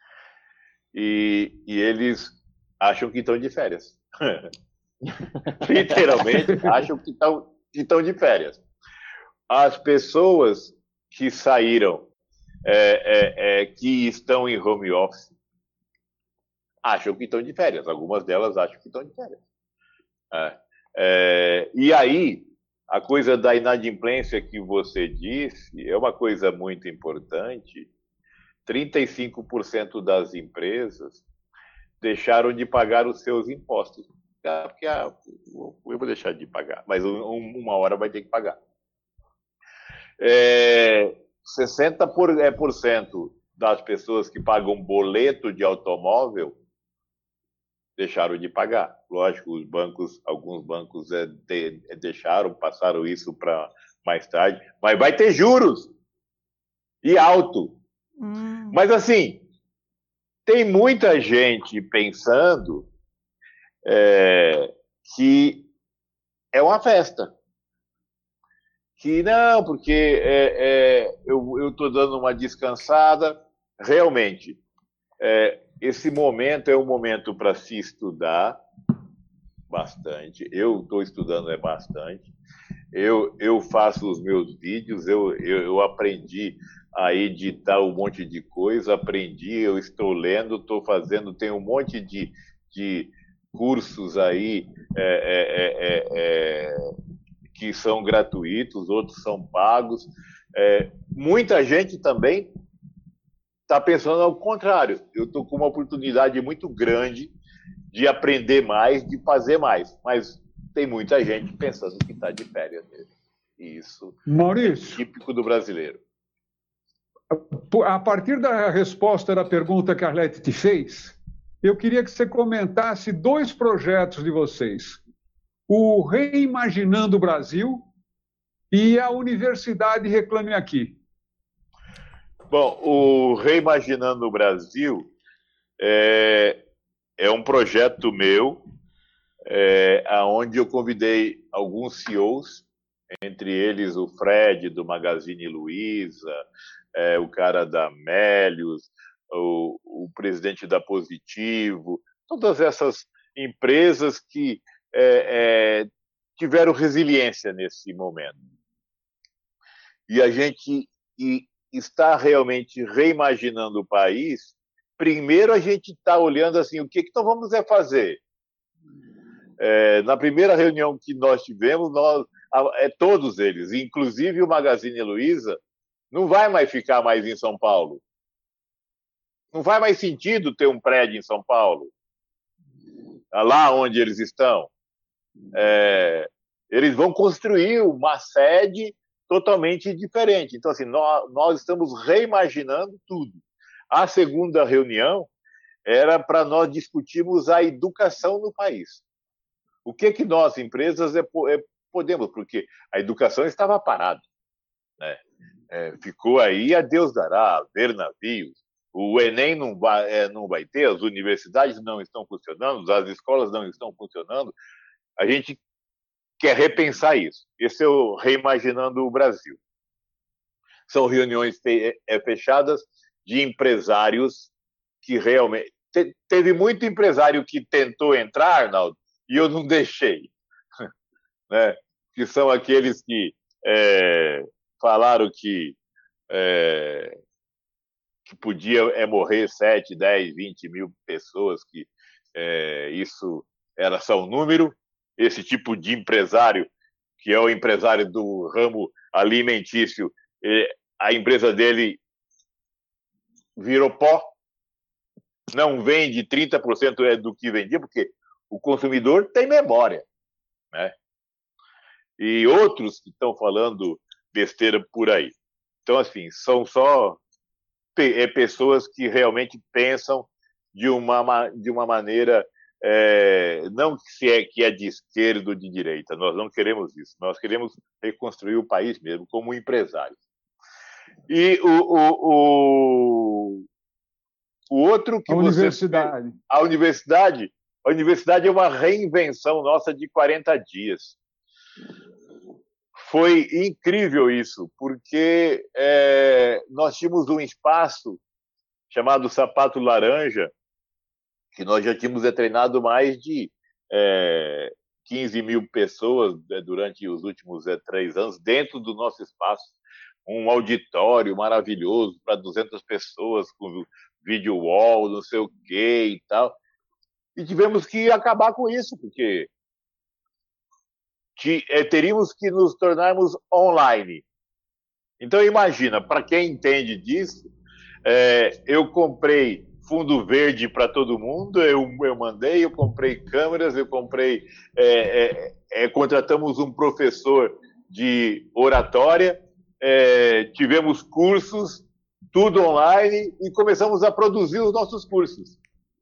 e eles acham que estão de férias. Literalmente, acham que estão de férias. As pessoas que saíram, que estão em home office, acham que estão de férias. Algumas delas acham que estão de férias. E aí, a coisa da inadimplência que você disse é uma coisa muito importante. 35% das empresas deixaram de pagar os seus impostos. Porque eu vou deixar de pagar, mas uma hora vai ter que pagar. 60% das pessoas que pagam boleto de automóvel deixaram de pagar. Lógico, alguns bancos passaram isso para mais tarde, mas vai ter juros e alto. Mas assim, tem muita gente pensando que é uma festa. Que não, porque eu estou dando uma descansada. Realmente, esse momento é um momento para se estudar bastante. Eu estou estudando bastante. Eu faço os meus vídeos, eu aprendi a editar um monte de coisa, eu estou lendo, estou fazendo, tem um monte de cursos aí que são gratuitos, outros são pagos. Muita gente também está pensando ao contrário. Eu estou com uma oportunidade muito grande de aprender mais, de fazer mais, mas tem muita gente pensando que está de férias mesmo. E isso Maurício, é típico do brasileiro. A partir da resposta da pergunta que a Arlete te fez, eu queria que você comentasse 2 projetos de vocês. O Reimaginando o Brasil e a Universidade Reclame Aqui. Bom, o Reimaginando o Brasil é um projeto meu, onde eu convidei alguns CEOs, entre eles o Fred, do Magazine Luiza, o cara da Melius, o presidente da Positivo, todas essas empresas que tiveram resiliência nesse momento. E a gente está realmente reimaginando o país. Primeiro, a gente está olhando assim, o que nós vamos fazer? Na primeira reunião que nós tivemos, todos eles, inclusive o Magazine Luiza, não vai mais ficar mais em São Paulo. Não faz mais sentido ter um prédio em São Paulo, lá onde eles estão. Eles vão construir uma sede totalmente diferente. Então, assim, nós estamos reimaginando tudo. A segunda reunião era para nós discutirmos a educação no país. O que nós, empresas, podemos, porque a educação estava parada, né? Ficou aí a Deus dará, ver navios. O Enem não vai ter, as universidades não estão funcionando, as escolas não estão funcionando. A gente quer repensar isso. Esse é o Reimaginando o Brasil. São reuniões fechadas de empresários que realmente... Teve muito empresário que tentou entrar, Arnaldo, e eu não deixei. Né? Que são aqueles que falaram que podia morrer 7, 10, 20 mil pessoas, que isso era só um número. Esse tipo de empresário, que é o empresário do ramo alimentício, a empresa dele virou pó, não vende 30% do que vendia, porque o consumidor tem memória, né? E outros que estão falando besteira por aí. Então, assim, são só pessoas que realmente pensam de uma maneira, não que é de esquerda ou de direita. Nós não queremos isso. Nós queremos reconstruir o país mesmo como empresários. E o outro que a universidade. A universidade, A universidade é uma reinvenção nossa de 40 dias. Foi incrível isso, porque nós tínhamos um espaço chamado Sapato Laranja, que nós já tínhamos treinado mais de 15 mil pessoas durante os últimos 3 anos, dentro do nosso espaço. Um auditório maravilhoso para 200 pessoas, com video wall, não sei o quê e tal. E tivemos que acabar com isso, porque teríamos que nos tornarmos online. Então, imagina, para quem entende disso, eu comprei fundo verde para todo mundo, eu mandei, eu comprei câmeras, eu comprei, contratamos um professor de oratória, tivemos cursos, tudo online, e começamos a produzir os nossos cursos.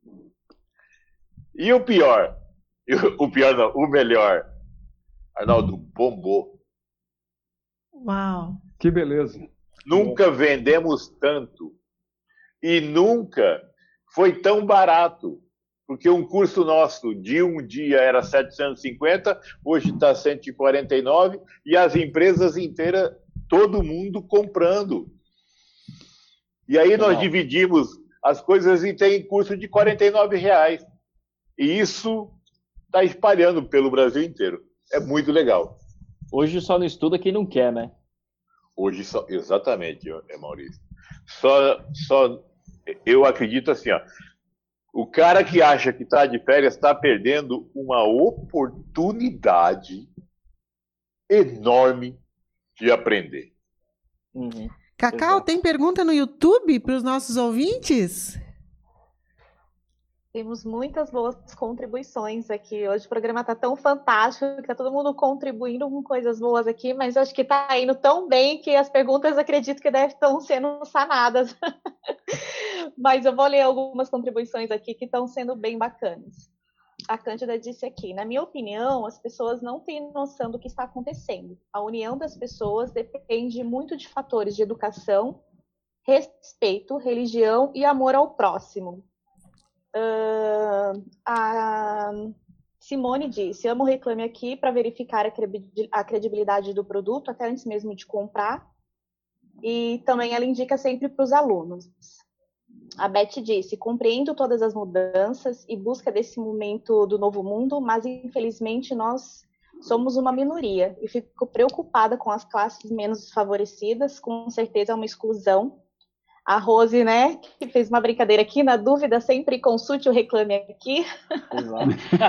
E o pior não, o melhor, Arnaldo, bombou. Uau! Que beleza. Nunca vendemos tanto e nunca foi tão barato, porque um curso nosso de um dia era 750, hoje está 149, e as empresas inteiras, todo mundo comprando. E aí nós dividimos as coisas e tem curso de R$49. E isso está espalhando pelo Brasil inteiro. É muito legal. Hoje só não estuda quem não quer, né? Hoje só, exatamente, Maurício. Só eu acredito assim, ó, o cara que acha que está de férias está perdendo uma oportunidade enorme de aprender. Uhum. Cacau, Exato. tem pergunta no YouTube para os nossos ouvintes? Temos muitas boas contribuições aqui. Hoje o programa está tão fantástico, que está todo mundo contribuindo com coisas boas aqui, mas acho que está indo tão bem que as perguntas acredito que devem estar sendo sanadas. Mas eu vou ler algumas contribuições aqui que estão sendo bem bacanas. A Cândida disse aqui: na minha opinião, as pessoas não têm noção do que está acontecendo. A união das pessoas depende muito de fatores de educação, respeito, religião e amor ao próximo. A Simone disse: amo o Reclame Aqui para verificar a credibilidade do produto até antes mesmo de comprar. E também ela indica sempre para os alunos. A Beth disse: compreendo todas as mudanças e busca desse momento do novo mundo, mas infelizmente nós somos uma minoria e fico preocupada com as classes menos desfavorecidas, com certeza é uma exclusão. A Rose, né, que fez uma brincadeira aqui, na dúvida sempre consulte o Reclame Aqui. Exato.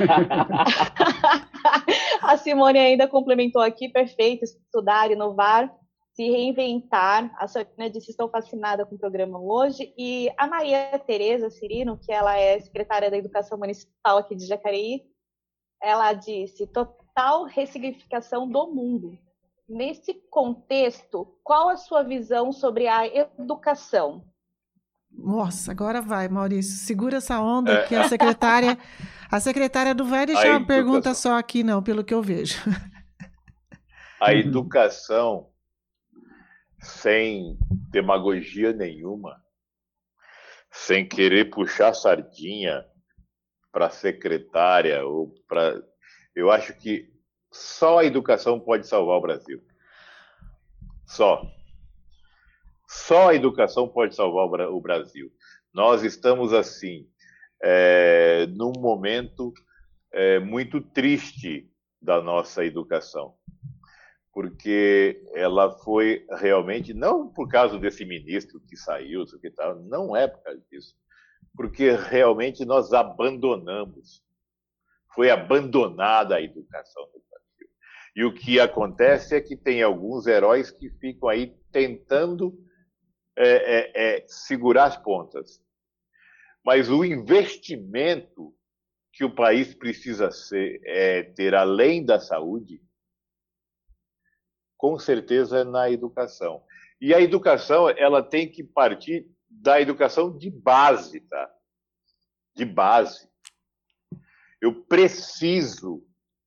A Simone ainda complementou aqui: perfeito, estudar, inovar, se reinventar. A Sônia disse: estou fascinada com o programa hoje. E a Maria Tereza Cirino, que ela é secretária da Educação Municipal aqui de Jacareí, ela disse: total ressignificação do mundo. Nesse contexto, qual a sua visão sobre a educação? Nossa, agora vai, Maurício. Segura essa onda que a secretária não vai deixar uma pergunta só aqui, não, pelo que eu vejo. A educação, sem demagogia nenhuma, sem querer puxar sardinha para a secretária ou para... Eu acho que só a educação pode salvar o Brasil. Só a educação pode salvar o Brasil. Nós estamos, assim, num momento muito triste da nossa educação, porque ela foi realmente, não por causa desse ministro que saiu, não é por causa disso, porque realmente nós abandonamos. Foi abandonada a educação no Brasil. E o que acontece é que tem alguns heróis que ficam aí tentando segurar as pontas. Mas o investimento que o país precisa ter, além da saúde, com certeza é na educação. E a educação, ela tem que partir da educação de base, tá? De base. Eu preciso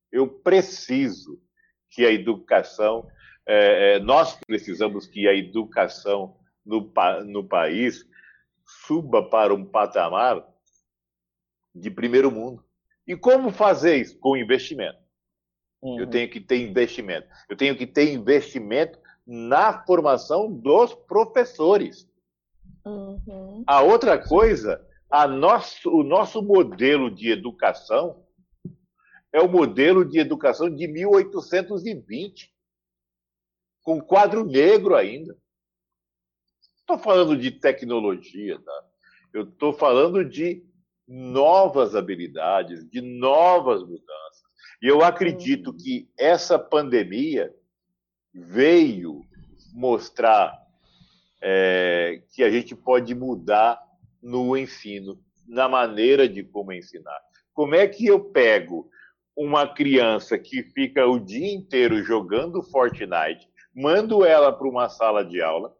que a educação, nós precisamos que a educação no país suba para um patamar de primeiro mundo. E como fazer isso? Com investimento. Uhum. Eu tenho que ter investimento. Eu tenho que ter investimento na formação dos professores. Uhum. A outra coisa, o nosso modelo de educação é o modelo de educação de 1820, com quadro negro ainda. Estou falando de tecnologia, tá? Eu estou falando de novas habilidades, de novas mudanças. E eu acredito que essa pandemia veio mostrar que a gente pode mudar no ensino, na maneira de como ensinar. Como é que eu pego uma criança que fica o dia inteiro jogando Fortnite, mando ela para uma sala de aula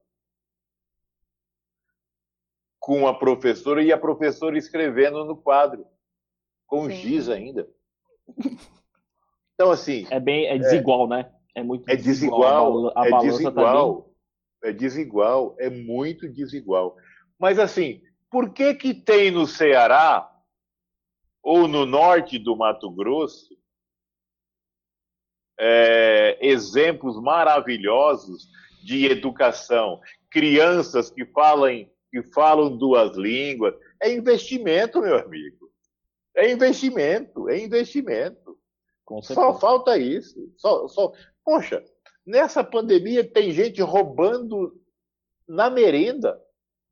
com a professora e a professora escrevendo no quadro, com giz ainda. Então, assim... É desigual, né? É muito desigual. A balança tá bem... É desigual, é muito desigual. Mas, assim, por que tem no Ceará ou no norte do Mato Grosso exemplos maravilhosos de educação? Crianças que falam duas línguas. É investimento, meu amigo. É investimento. Só falta isso. Poxa, nessa pandemia tem gente roubando na merenda.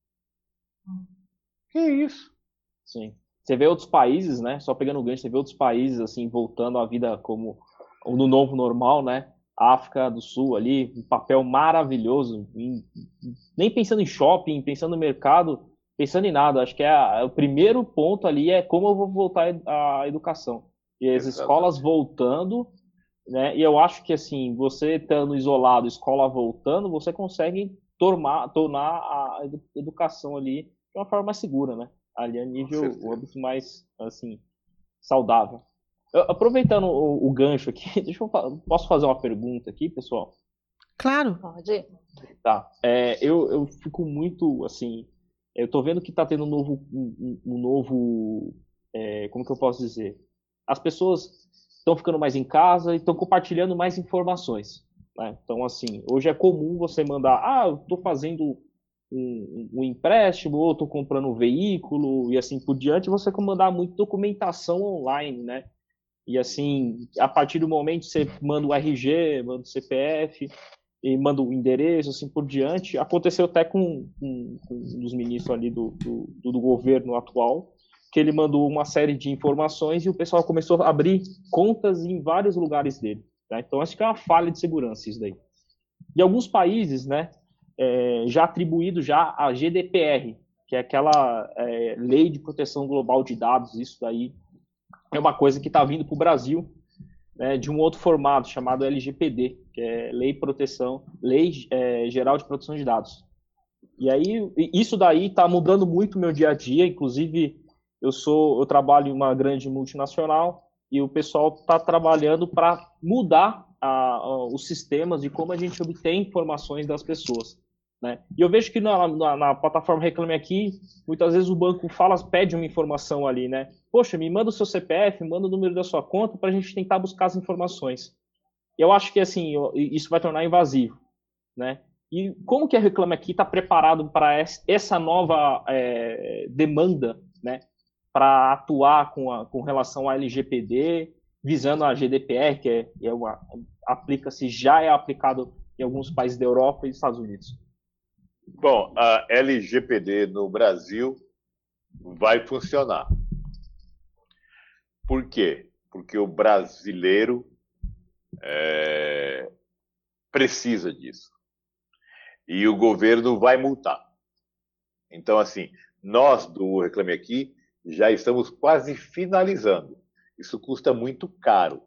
Que isso? Sim. Você vê outros países, né? Só pegando o gancho, você vê outros países assim voltando à vida como no novo normal, né? África do Sul ali, um papel maravilhoso. Nem pensando em shopping, pensando no mercado, pensando em nada. Acho que o primeiro ponto ali é como eu vou voltar à educação. E as escolas voltando, né? E eu acho que assim, você estando isolado, escola voltando, você consegue tornar a educação ali de uma forma mais segura, né? Ali a nível âmbito mais assim saudável. Aproveitando o gancho aqui, posso fazer uma pergunta aqui, pessoal? Claro. Pode. Tá. Eu fico muito assim, eu tô vendo que tá tendo um novo como que eu posso dizer? As pessoas estão ficando mais em casa e estão compartilhando mais informações, né? Então, assim, hoje é comum você mandar, eu estou fazendo um empréstimo, ou estou comprando um veículo, e assim por diante, você mandar muita documentação online, né? E assim, a partir do momento que você manda o RG, manda o CPF, e manda o endereço, assim por diante. Aconteceu até com um dos ministros ali do governo atual, que ele mandou uma série de informações e o pessoal começou a abrir contas em vários lugares dele, tá? Então, acho que é uma falha de segurança isso daí. E alguns países, né, já atribuído já a GDPR, que é aquela Lei de Proteção Global de Dados, isso daí é uma coisa que está vindo para o Brasil, né, de um outro formato chamado LGPD, que é Lei Geral de Proteção de Dados. E aí, isso daí está mudando muito o meu dia a dia, inclusive eu trabalho em uma grande multinacional e o pessoal está trabalhando para mudar os sistemas de como a gente obtém informações das pessoas, né? E eu vejo que na plataforma Reclame Aqui, muitas vezes o banco pede uma informação ali, né? Poxa, me manda o seu CPF, me manda o número da sua conta para a gente tentar buscar as informações. Eu acho que assim, isso vai tornar invasivo, né? E como que a Reclame Aqui está preparado para essa nova demanda, né? Para atuar com relação à LGPD, visando a GDPR, que já é aplicado em alguns países da Europa e Estados Unidos. Bom, a LGPD no Brasil vai funcionar. Por quê? Porque o brasileiro precisa disso. E o governo vai multar. Então, assim, nós do Reclame Aqui já estamos quase finalizando. Isso custa muito caro.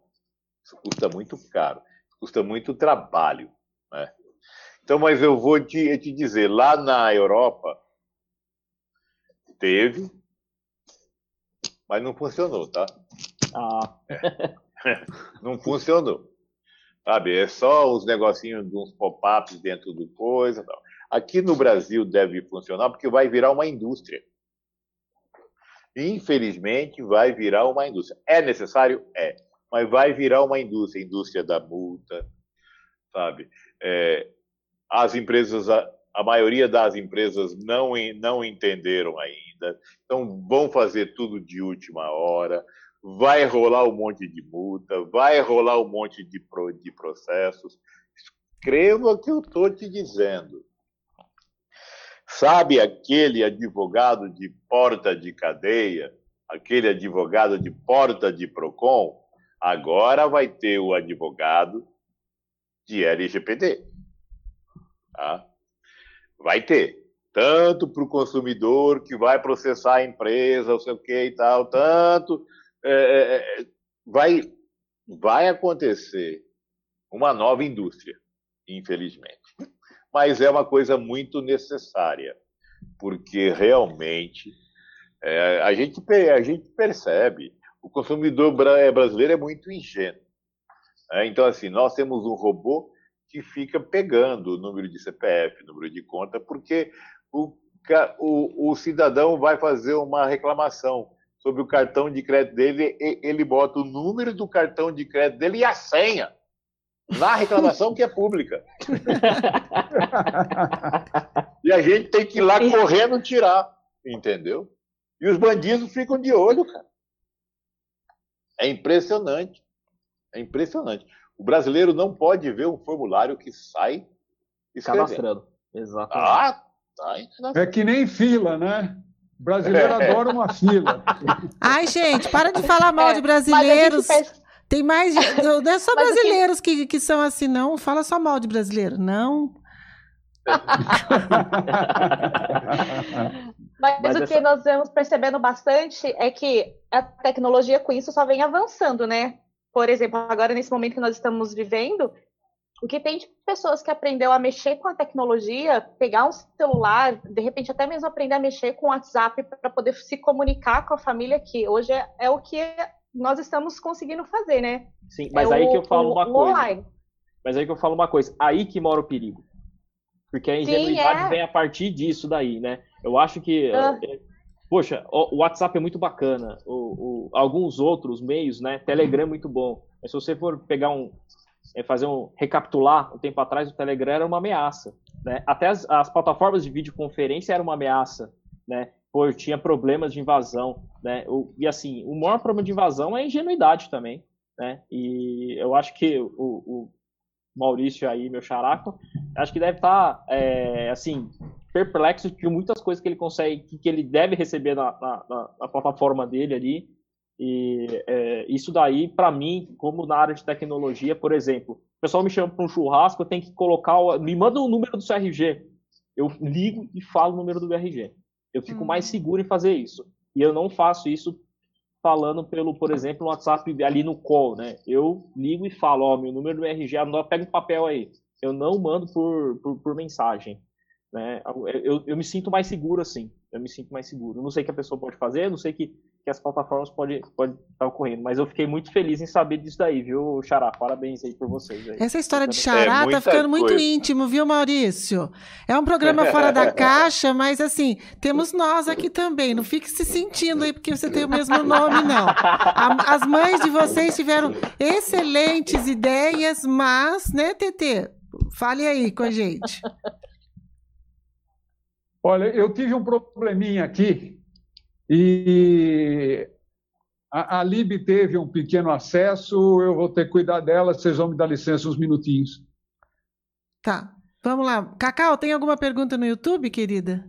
Custa muito trabalho, né? Então, mas eu vou te dizer, lá na Europa teve, mas não funcionou, tá? Não funcionou. Sabe, é só os negocinhos de uns pop-ups dentro do coisa. Tal. Aqui no Brasil deve funcionar porque vai virar uma indústria. Infelizmente, vai virar uma indústria. É necessário? É. Mas vai virar uma indústria, indústria da multa, sabe? As empresas, a maioria das empresas não entenderam ainda, então vão fazer tudo de última hora, vai rolar um monte de multa, vai rolar um monte de processos. Escreva o que eu estou te dizendo. Sabe aquele advogado de porta de cadeia, aquele advogado de porta de PROCON? Agora vai ter o advogado de LGPD. Tá? Vai ter. Tanto para o consumidor que vai processar a empresa, não sei o que e tal, tanto... vai acontecer uma nova indústria, infelizmente. Mas é uma coisa muito necessária, porque realmente a gente percebe, o consumidor brasileiro é muito ingênuo. Então, assim, nós temos um robô que fica pegando o número de CPF, número de conta, porque o cidadão vai fazer uma reclamação sobre o cartão de crédito dele, ele bota o número do cartão de crédito dele e a senha na reclamação que é pública. E a gente tem que ir lá correndo tirar, entendeu? E os bandidos ficam de olho, cara. É impressionante. É impressionante. O brasileiro não pode ver um formulário que sai escrevendo. Cadastrando. Exatamente. É que nem fila, né? O brasileiro adora uma fila. Ai, gente, para de falar mal de brasileiros. Tem mais... Não é só brasileiros que são assim, não. Fala só mal de brasileiro, não. Mas o que nós vamos percebendo bastante é que a tecnologia com isso só vem avançando, né? Por exemplo, agora nesse momento que nós estamos vivendo, o que tem de pessoas que aprendeu a mexer com a tecnologia, pegar um celular, de repente até mesmo aprender a mexer com o WhatsApp para poder se comunicar com a família, que hoje é o que nós estamos conseguindo fazer, né? Sim, mas aí que eu falo uma coisa. Online. Mas aí que eu falo uma coisa. Aí que mora o perigo. Porque a ingenuidade vem a partir disso daí, né? Eu acho que... Poxa, o WhatsApp é muito bacana. Alguns outros meios, né? Telegram é muito bom. Mas se você for pegar recapitular, um tempo atrás o Telegram era uma ameaça, né? Até as plataformas de videoconferência eram uma ameaça, né? Tinha problemas de invasão, né? E assim, o maior problema de invasão é a ingenuidade também, né? E eu acho que o Maurício aí, meu characo, acho que deve estar, assim, perplexo de muitas coisas que ele consegue, que ele deve receber na plataforma dele ali. E isso daí, para mim, como na área de tecnologia, por exemplo, o pessoal me chama para um churrasco, eu tenho que colocar, me manda o número do seu RG. Eu ligo e falo o número do RG. Eu fico mais seguro em fazer isso. E eu não faço isso falando por exemplo, no WhatsApp ali no call, né? Eu ligo e falo, meu número do RG, pega um papel aí. Eu não mando por mensagem, né? Eu me sinto mais seguro assim. Eu me sinto mais seguro. Eu não sei o que a pessoa pode fazer, eu não sei que as plataformas podem estar ocorrendo, mas eu fiquei muito feliz em saber disso daí, viu, Xará? Parabéns aí por vocês. Aí. Essa história de Xará tá ficando muito íntimo, viu, Maurício? É um programa fora da caixa, mas assim, temos nós aqui também. Não fique se sentindo aí porque você tem o mesmo nome, não. As mães de vocês tiveram excelentes ideias, mas, né, Tetê? Fale aí com a gente. Olha, eu tive um probleminha aqui e a Lib teve um pequeno acesso, eu vou ter que cuidar dela, vocês vão me dar licença uns minutinhos. Tá, vamos lá. Cacau, tem alguma pergunta no YouTube, querida?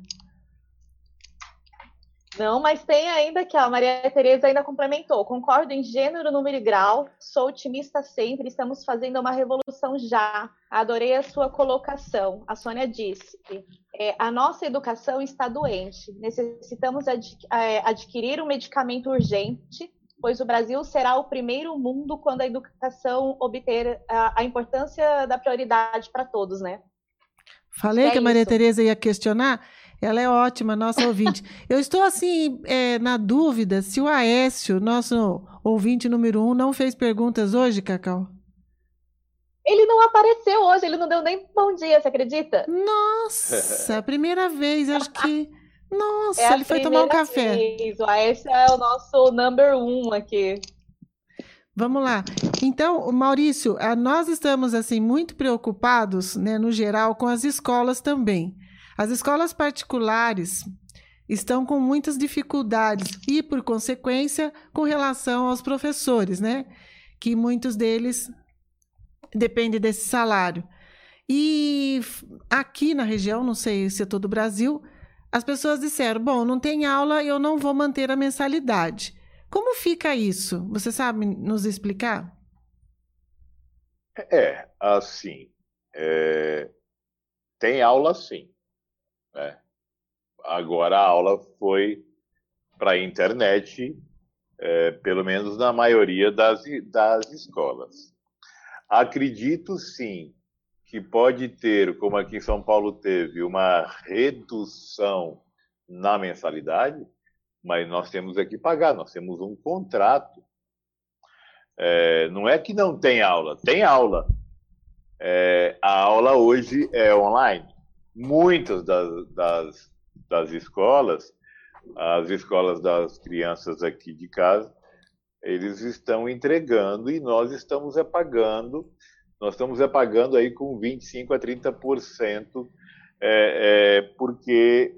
Não, mas tem ainda que a Maria Tereza ainda complementou. Concordo em gênero, número e grau, sou otimista sempre, estamos fazendo uma revolução já. Adorei a sua colocação. A Sônia disse, a nossa educação está doente. Necessitamos adquirir um medicamento urgente, pois o Brasil será o primeiro mundo quando a educação obter a importância da prioridade para todos, né? Falei que a Maria Tereza ia questionar. Ela é ótima, nossa ouvinte. Eu estou, assim, na dúvida se o Aécio, nosso ouvinte número 1, não fez perguntas hoje, Cacau? Ele não apareceu hoje, ele não deu nem bom dia, você acredita? Nossa, primeira vez, acho que Nossa, ele foi tomar um café. Esse é o nosso number 1 aqui. Vamos lá. Então, Maurício, nós estamos assim muito preocupados, né, no geral, com as escolas também. As escolas particulares estão com muitas dificuldades e, por consequência, com relação aos professores, né, que muitos deles dependem desse salário. E aqui na região, não sei se é todo o Brasil, as pessoas disseram, bom, não tem aula, eu não vou manter a mensalidade. Como fica isso? Você sabe nos explicar? Assim, tem aula sim, né? Agora a aula foi para a internet, pelo menos na maioria das escolas. Acredito sim que pode ter, como aqui em São Paulo teve, uma redução na mensalidade, mas nós temos que pagar, nós temos um contrato. Não é que não tem aula, tem aula. A aula hoje é online. Muitas das escolas, as escolas das crianças aqui de casa, eles estão entregando e nós estamos pagando. Nós estamos pagando aí com 25% a 30%, porque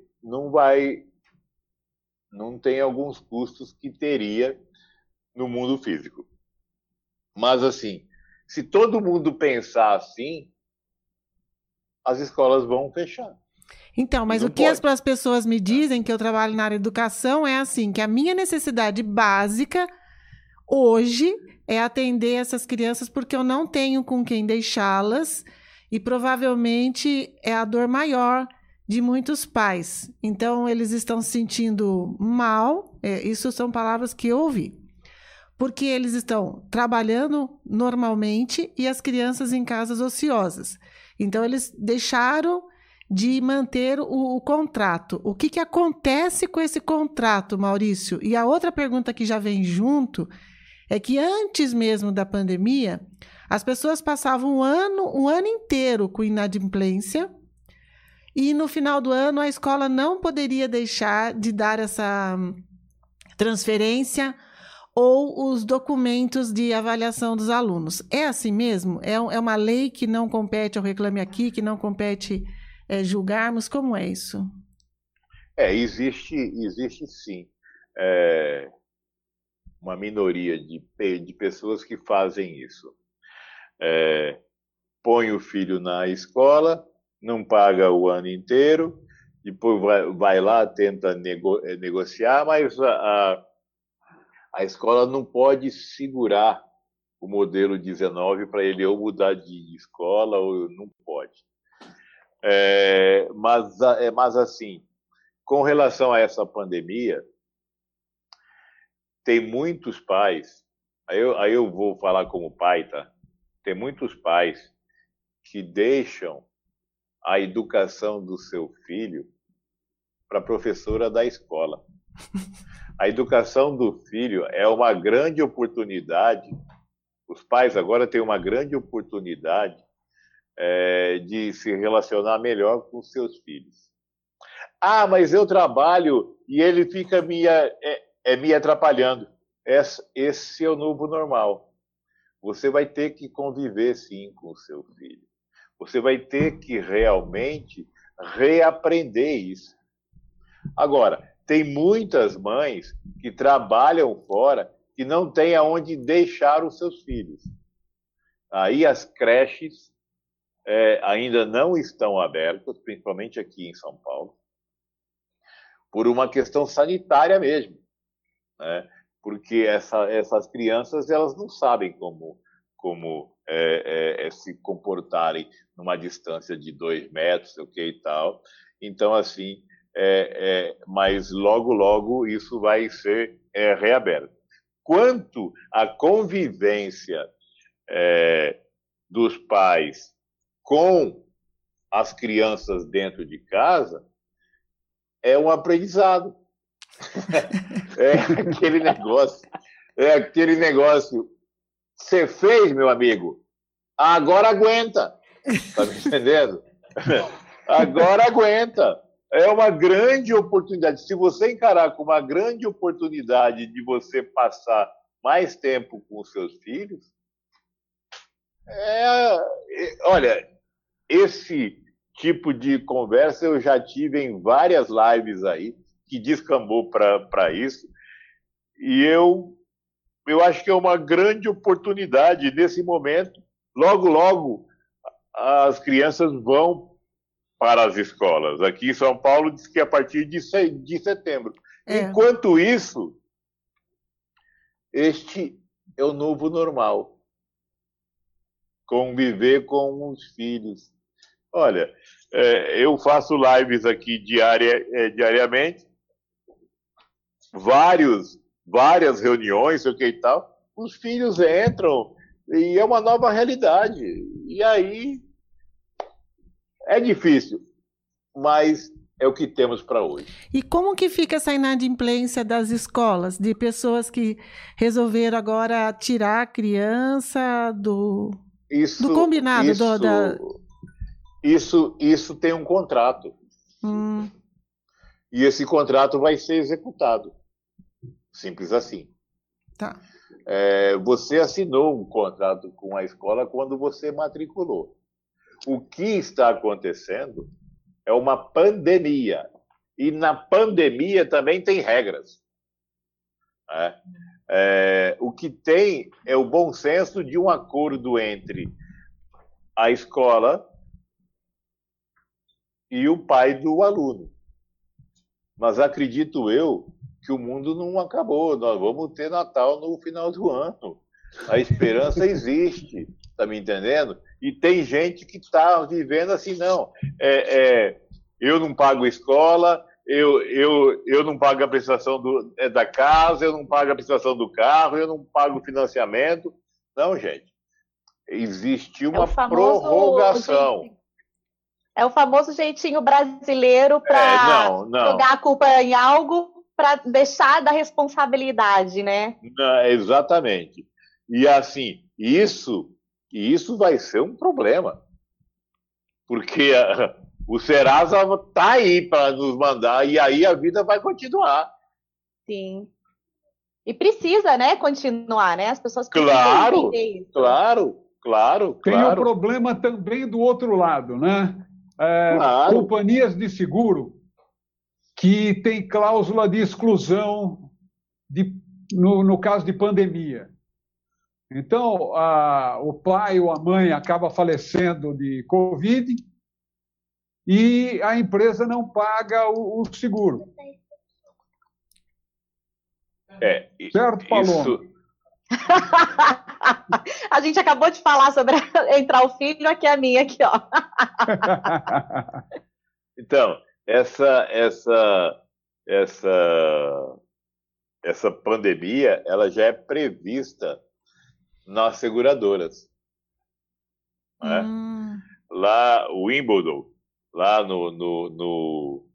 não tem alguns custos que teria no mundo físico. Mas, assim, se todo mundo pensar assim, as escolas vão fechar. Então, mas o que as pessoas me dizem, que eu trabalho na área de educação, é assim, que a minha necessidade básica hoje é atender essas crianças porque eu não tenho com quem deixá-las e provavelmente é a dor maior de muitos pais. Então, eles estão se sentindo mal, isso são palavras que eu ouvi, porque eles estão trabalhando normalmente e as crianças em casas ociosas. Então, eles deixaram de manter o contrato. O que acontece com esse contrato, Maurício? E a outra pergunta que já vem junto é que antes mesmo da pandemia, as pessoas passavam um ano inteiro com inadimplência e no final do ano a escola não poderia deixar de dar essa transferência ou os documentos de avaliação dos alunos. É assim mesmo? É uma lei que não compete ao Reclame Aqui, que não compete julgarmos? Como é isso? Existe sim uma minoria de pessoas que fazem isso. Põe o filho na escola, não paga o ano inteiro, depois vai lá, tenta negociar, mas a escola não pode segurar o modelo 19 para ele ou mudar de escola ou não pode. Mas assim, com relação a essa pandemia, tem muitos pais, aí eu vou falar como pai, tá? Tem muitos pais que deixam a educação do seu filho para a professora da escola. A educação do filho é uma grande oportunidade. Os pais agora têm uma grande oportunidade de se relacionar melhor com seus filhos. Mas eu trabalho e ele fica me atrapalhando. Esse é o novo normal. Você vai ter que conviver, sim, com o seu filho. Você vai ter que realmente reaprender isso. Agora, tem muitas mães que trabalham fora que não têm aonde deixar os seus filhos. Aí as creches ainda não estão abertas, principalmente aqui em São Paulo, por uma questão sanitária mesmo, né? Porque essas crianças elas não sabem como se comportarem numa distância de 2 metros, e tal. Então, assim, mas logo isso vai ser reaberto. Quanto à convivência dos pais com as crianças dentro de casa, é um aprendizado. Aquele negócio. Você fez, meu amigo, agora aguenta. Tá me entendendo? Agora aguenta. é uma grande oportunidade. Se você encarar como uma grande oportunidade de você passar mais tempo com os seus filhos, olha, esse tipo de conversa eu já tive em várias lives aí, que descambou para isso, e eu acho que é uma grande oportunidade nesse momento. Logo, logo, as crianças vão para as escolas. Aqui em São Paulo diz que a partir de setembro. Enquanto isso, este é o novo normal. Conviver com os filhos. Olha, eu faço lives aqui diariamente, várias reuniões, sei o que e tal. Os filhos entram e é uma nova realidade. E aí é difícil, mas é o que temos para hoje. E como que fica essa inadimplência das escolas, de pessoas que resolveram agora tirar a criança do combinado? Isso tem um contrato. E esse contrato vai ser executado. Simples assim. Tá. Você assinou um contrato com a escola quando você matriculou. O que está acontecendo é uma pandemia. E na pandemia também tem regras. O que tem é o bom senso de um acordo entre a escola e o pai do aluno. Mas acredito eu que o mundo não acabou. Nós vamos ter Natal no final do ano. A esperança existe, tá me entendendo? E tem gente que está vivendo assim, não. Eu não pago escola, eu não pago a prestação da casa, eu não pago a prestação do carro, eu não pago financiamento. Não, gente. Existe uma prorrogação. É o famoso jeitinho brasileiro para jogar a culpa em algo para deixar da responsabilidade, né? Exatamente. E assim, isso vai ser um problema. Porque o Serasa está aí para nos mandar e aí a vida vai continuar. Sim. E precisa, né, continuar, né? As pessoas precisam entender isso. Claro. Tem o problema também do outro lado, né? Companhias de seguro que têm cláusula de exclusão no caso de pandemia. Então, o pai ou a mãe acaba falecendo de Covid e a empresa não paga o seguro. Certo, Paloma? A gente acabou de falar sobre entrar o filho, aqui a minha, aqui, ó. Então, essa pandemia, ela já é prevista nas seguradoras. Né? Lá, o Wimbledon, lá no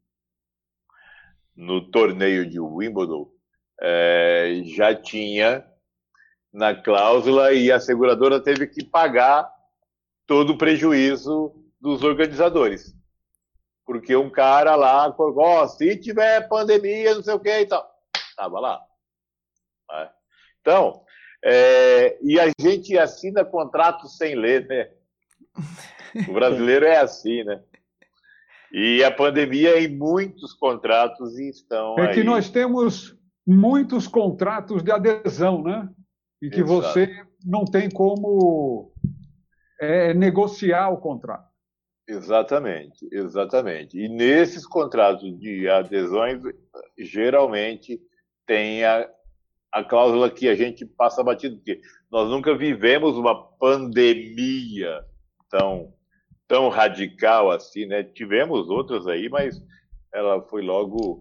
torneio de Wimbledon, já tinha na cláusula e a seguradora teve que pagar todo o prejuízo dos organizadores. Porque um cara lá falou, se tiver pandemia, não sei o que e tal. Estava lá. Então, e a gente assina contrato sem ler, né? O brasileiro é assim, né? E a pandemia em muitos contratos estão aí. Que nós temos muitos contratos de adesão, né? E que você não tem como negociar o contrato. Exatamente. E nesses contratos de adesões, geralmente tem a cláusula que a gente passa batido, porque nós nunca vivemos uma pandemia tão radical assim, né? Tivemos outras aí, mas ela foi logo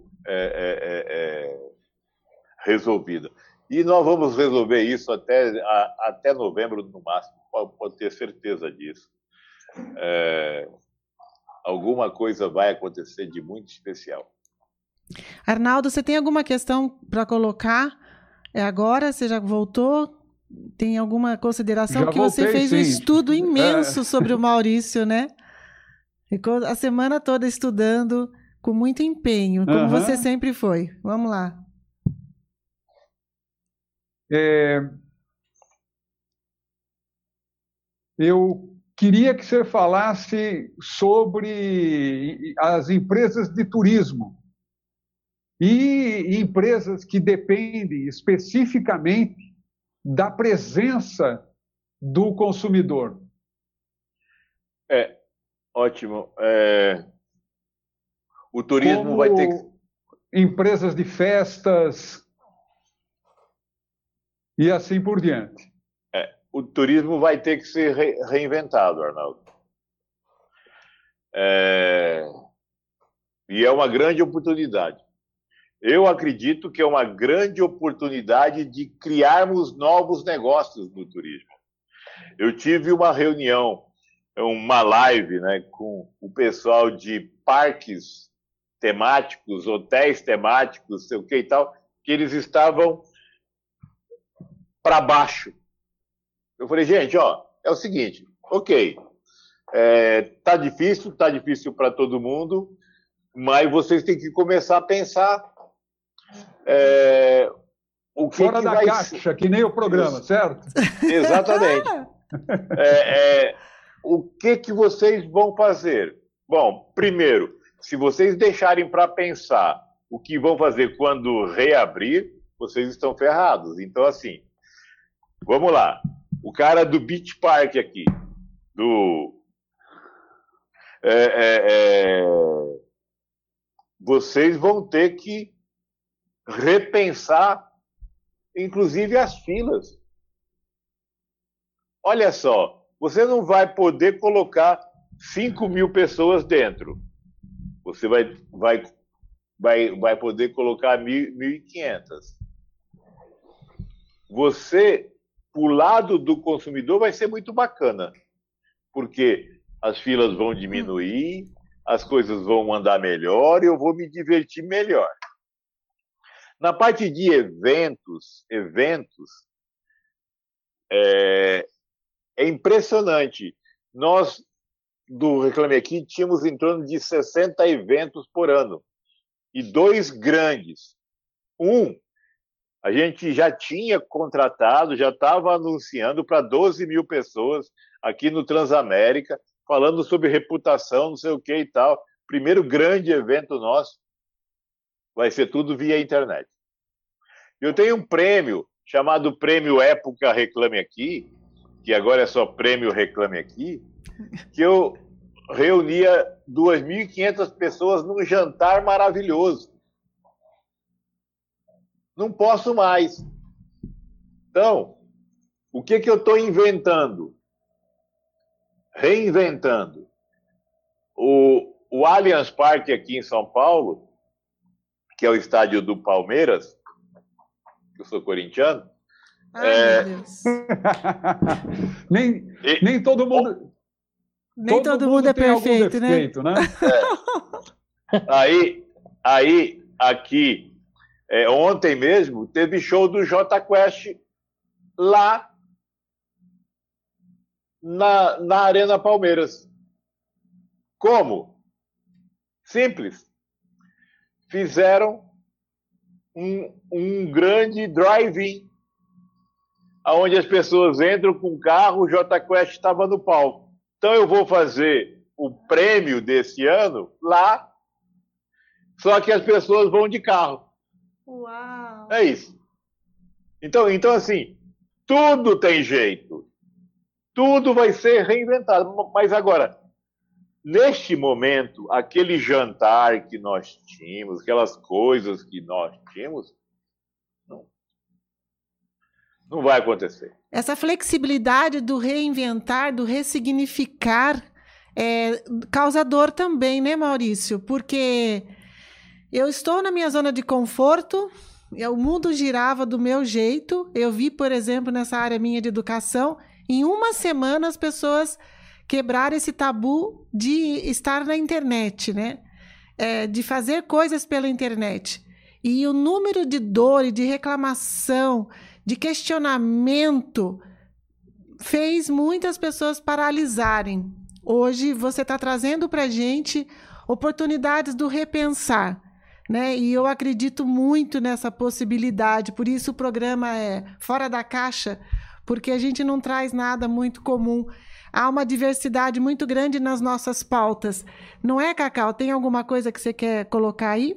resolvida. E nós vamos resolver isso até novembro, no máximo, pode ter certeza disso. Alguma coisa vai acontecer de muito especial. Arnaldo, você tem alguma questão para colocar? Agora? Você já voltou? Tem alguma consideração? Porque você fez um estudo imenso sobre o Maurício, né? Ficou a semana toda estudando com muito empenho, como você sempre foi. Vamos lá. Eu queria que você falasse sobre as empresas de turismo e empresas que dependem especificamente da presença do consumidor. Ótimo. O turismo como vai ter que... empresas de festas e assim por diante. O turismo vai ter que ser reinventado, Arnaldo. E é uma grande oportunidade. Eu acredito que é uma grande oportunidade de criarmos novos negócios no turismo. Eu tive uma reunião, uma live, né, com o pessoal de parques temáticos, hotéis temáticos, sei o que e tal, que eles estavam para baixo. Eu falei, gente, ó, é o seguinte, ok, tá difícil para todo mundo, mas vocês têm que começar a pensar o que fora que da vai caixa, ser. Que nem o programa, certo? Exatamente. O que vocês vão fazer? Bom, primeiro, se vocês deixarem para pensar o que vão fazer quando reabrir, vocês estão ferrados. Então, assim, vamos lá. O cara do Beach Park aqui, vocês vão ter que repensar, inclusive, as filas. Olha só, você não vai poder colocar 5.000 pessoas dentro. Você vai poder colocar 1.500. Você, pro lado do consumidor, vai ser muito bacana, porque as filas vão diminuir, as coisas vão andar melhor e eu vou me divertir melhor. Na parte de eventos, é impressionante. Nós, do Reclame Aqui, tínhamos em torno de 60 eventos por ano. E 2 grandes. A gente já tinha contratado, já estava anunciando para 12.000 pessoas aqui no Transamérica, falando sobre reputação, não sei o que e tal. Primeiro grande evento nosso vai ser tudo via internet. Eu tenho um prêmio chamado Prêmio Época Reclame Aqui, que agora é só Prêmio Reclame Aqui, que eu reunia 2.500 pessoas num jantar maravilhoso. Não posso mais. Então, o que eu estou inventando? Reinventando. O Allianz Parque aqui em São Paulo, que é o estádio do Palmeiras, que eu sou corintiano. Ai, meu Deus. nem todo mundo... Nem todo mundo é perfeito, né? Defeito, né? Aqui, ontem mesmo, teve show do Jota Quest lá na Arena Palmeiras. Como? Simples. Fizeram um grande drive-in, onde as pessoas entram com o carro, o Jota Quest estava no palco. Então eu vou fazer o prêmio desse ano lá, só que as pessoas vão de carro. Uau! É isso. Então assim, tudo tem jeito. Tudo vai ser reinventado. Mas agora, neste momento, aquele jantar que nós tínhamos, aquelas coisas que nós tínhamos, não vai acontecer. Essa flexibilidade do reinventar, do ressignificar, causa dor também, né, Maurício? Porque eu estou na minha zona de conforto, o mundo girava do meu jeito. Eu vi, por exemplo, nessa área minha de educação, em uma semana as pessoas quebraram esse tabu de estar na internet, né? De fazer coisas pela internet. E o número de dor e de reclamação, de questionamento, fez muitas pessoas paralisarem. Hoje você está trazendo para a gente oportunidades do repensar, né? E eu acredito muito nessa possibilidade, por isso o programa é Fora da Caixa, porque a gente não traz nada muito comum. Há uma diversidade muito grande nas nossas pautas. Não é, Cacau? Tem alguma coisa que você quer colocar aí?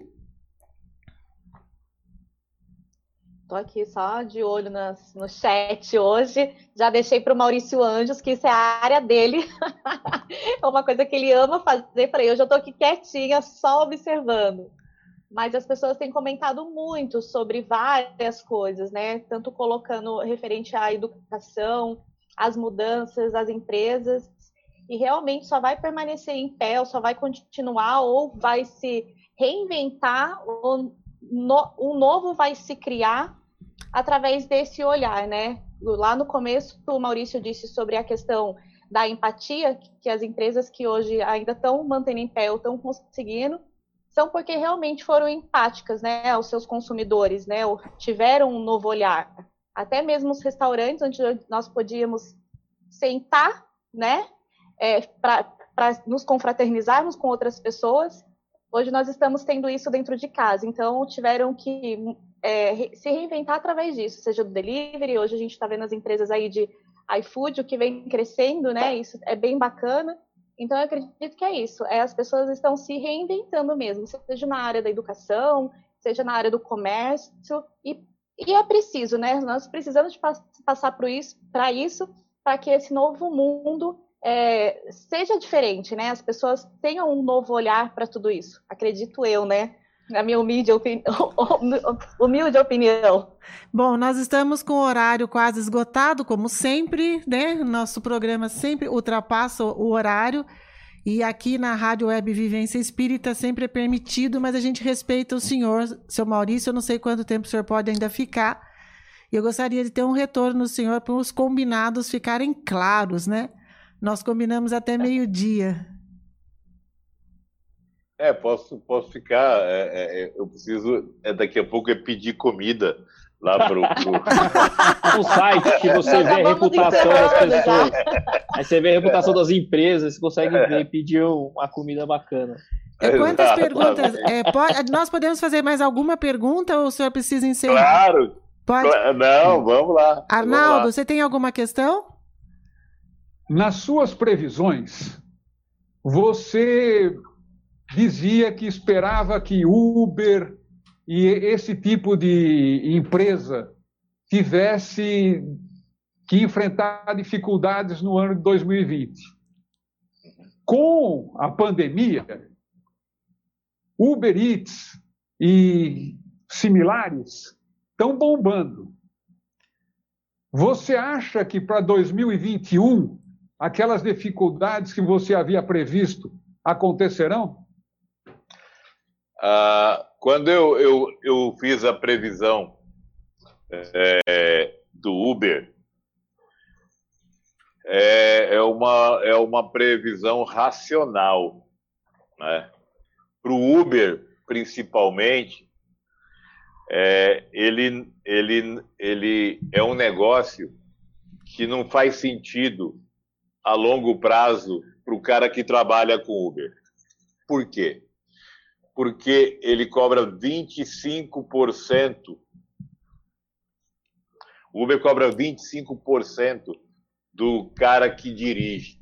Estou aqui só de olho no chat hoje. Já deixei para o Maurício Anjos, que isso é a área dele. É uma coisa que ele ama fazer. Falei, hoje eu estou aqui quietinha, só observando. Mas as pessoas têm comentado muito sobre várias coisas, né? Tanto colocando referente à educação, às mudanças, às empresas. E realmente só vai permanecer em pé, ou só vai continuar, ou vai se reinventar, ou um novo vai se criar através desse olhar, né? Lá no começo, o Maurício disse sobre a questão da empatia, que as empresas que hoje ainda estão mantendo em pé ou estão conseguindo, são porque realmente foram empáticas, né, aos seus consumidores, né, ou tiveram um novo olhar. Até mesmo os restaurantes, onde nós podíamos sentar, né, para nos confraternizarmos com outras pessoas, hoje nós estamos tendo isso dentro de casa. Então, tiveram que se reinventar através disso, seja do delivery. Hoje a gente está vendo as empresas aí de iFood, o que vem crescendo, né? Isso é bem bacana. Então, eu acredito que é isso. As pessoas estão se reinventando mesmo, seja na área da educação, seja na área do comércio. E é preciso, né? Nós precisamos de passar para isso, para que esse novo mundo seja diferente, né? As pessoas tenham um novo olhar para tudo isso. Acredito eu, né? Na minha humilde opinião. Bom, nós estamos com o horário quase esgotado, como sempre, né? Nosso programa sempre ultrapassa o horário. E aqui na Rádio Web Vivência Espírita sempre é permitido, mas a gente respeita o senhor, seu Maurício. Eu não sei quanto tempo o senhor pode ainda ficar. Eu gostaria de ter um retorno do senhor para os combinados ficarem claros, né? Nós combinamos até meio-dia. Posso ficar. Eu preciso, daqui a pouco, pedir comida lá pro um site que você vê a reputação das pessoas. Aí você vê a reputação das empresas, você consegue ver, pedir uma comida bacana. Quantas perguntas? Nós podemos fazer mais alguma pergunta ou o senhor precisa encerrar? Claro! Pode? Não, vamos lá. Arnaldo, você tem alguma questão? Nas suas previsões, você dizia que esperava que Uber e esse tipo de empresa tivesse que enfrentar dificuldades no ano de 2020. Com a pandemia, Uber Eats e similares estão bombando. Você acha que para 2021 aquelas dificuldades que você havia previsto acontecerão? Quando eu fiz a previsão do Uber, é uma previsão racional, né? Para o Uber, principalmente, ele é um negócio que não faz sentido a longo prazo para o cara que trabalha com Uber. Por quê? Porque ele cobra 25%. O Uber cobra 25% do cara que dirige.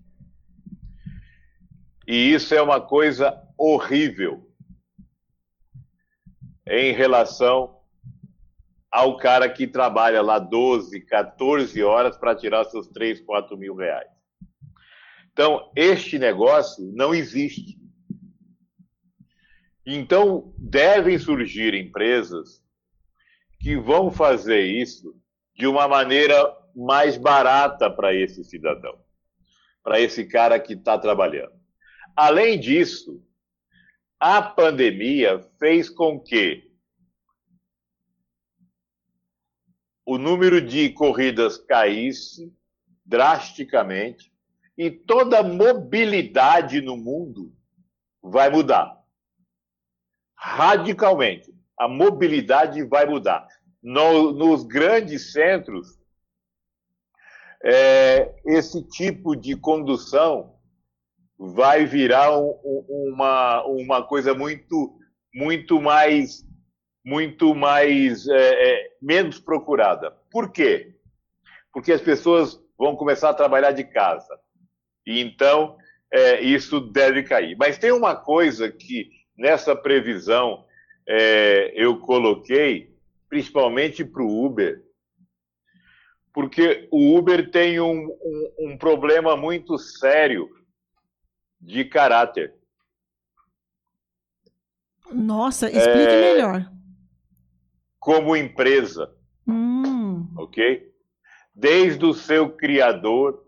E isso é uma coisa horrível em relação ao cara que trabalha lá 12, 14 horas para tirar seus 3, 4 mil reais. Então, este negócio não existe. Então, devem surgir empresas que vão fazer isso de uma maneira mais barata para esse cidadão, para esse cara que está trabalhando. Além disso, a pandemia fez com que o número de corridas caísse drasticamente e toda a mobilidade no mundo vai mudar. Radicalmente. A mobilidade vai mudar. Nos grandes centros, esse tipo de condução vai virar uma coisa muito mais menos procurada. Por quê? Porque as pessoas vão começar a trabalhar de casa. E então, isso deve cair. Mas tem uma coisa que, nessa previsão, eu coloquei, principalmente para o Uber, porque o Uber tem um problema muito sério de caráter. Nossa, explique melhor. Como empresa, ok? Desde o seu criador.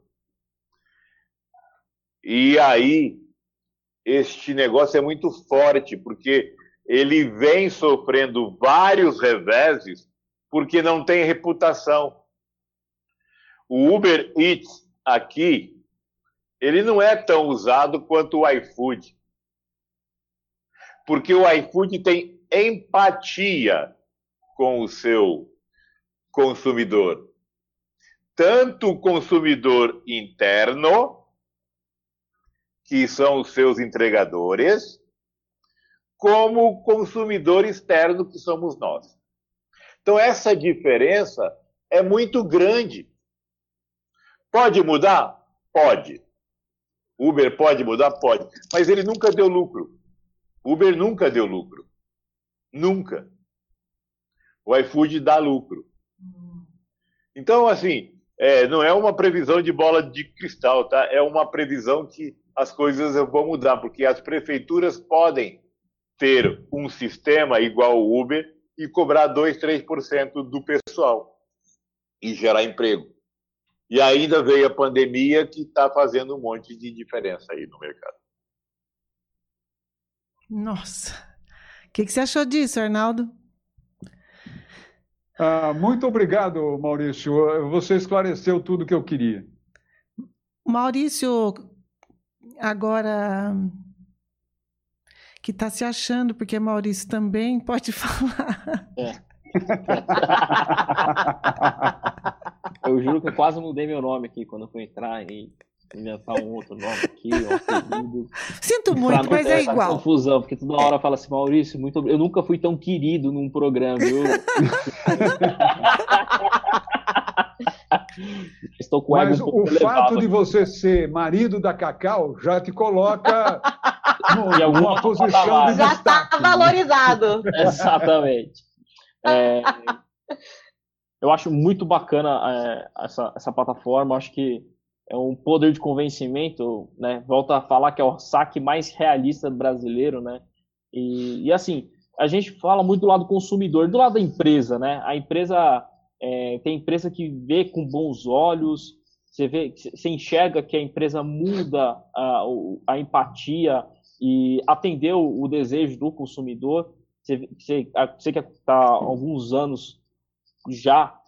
E aí, este negócio é muito forte, porque ele vem sofrendo vários reveses porque não tem reputação. O Uber Eats aqui, ele não é tão usado quanto o iFood. Porque o iFood tem empatia com o seu consumidor. Tanto o consumidor interno, que são os seus entregadores, como o consumidor externo, que somos nós. Então, essa diferença é muito grande. Pode mudar? Pode. Uber pode mudar? Pode. Mas ele nunca deu lucro. Uber nunca deu lucro. Nunca. O iFood dá lucro. Então, assim, não é uma previsão de bola de cristal, tá? É uma previsão que as coisas vão mudar, porque as prefeituras podem ter um sistema igual ao Uber e cobrar 2, 3% do pessoal e gerar emprego. E ainda veio a pandemia, que está fazendo um monte de diferença aí no mercado. Nossa. O que você achou disso, Arnaldo? Muito obrigado, Maurício. Você esclareceu tudo que eu queria. Maurício, agora que está se achando, porque Maurício também pode falar. Eu juro que eu quase mudei meu nome aqui quando eu fui entrar e inventar um outro nome aqui, um apelido. Sinto muito, mas é igual. Confusão, porque toda hora fala assim, Maurício, eu nunca fui tão querido num programa, viu? Estou com mas um pouco o fato de você ser marido da Cacau já te coloca numa posição de já destaque. Já está valorizado. Exatamente. Eu acho muito bacana essa plataforma, acho que é um poder de convencimento, né? Volta a falar que é o saque mais realista brasileiro, né? E assim, a gente fala muito do lado do consumidor, do lado da empresa, né? A empresa, tem empresa que vê com bons olhos, você enxerga que a empresa muda a empatia e atendeu o desejo do consumidor. Você que está há alguns anos já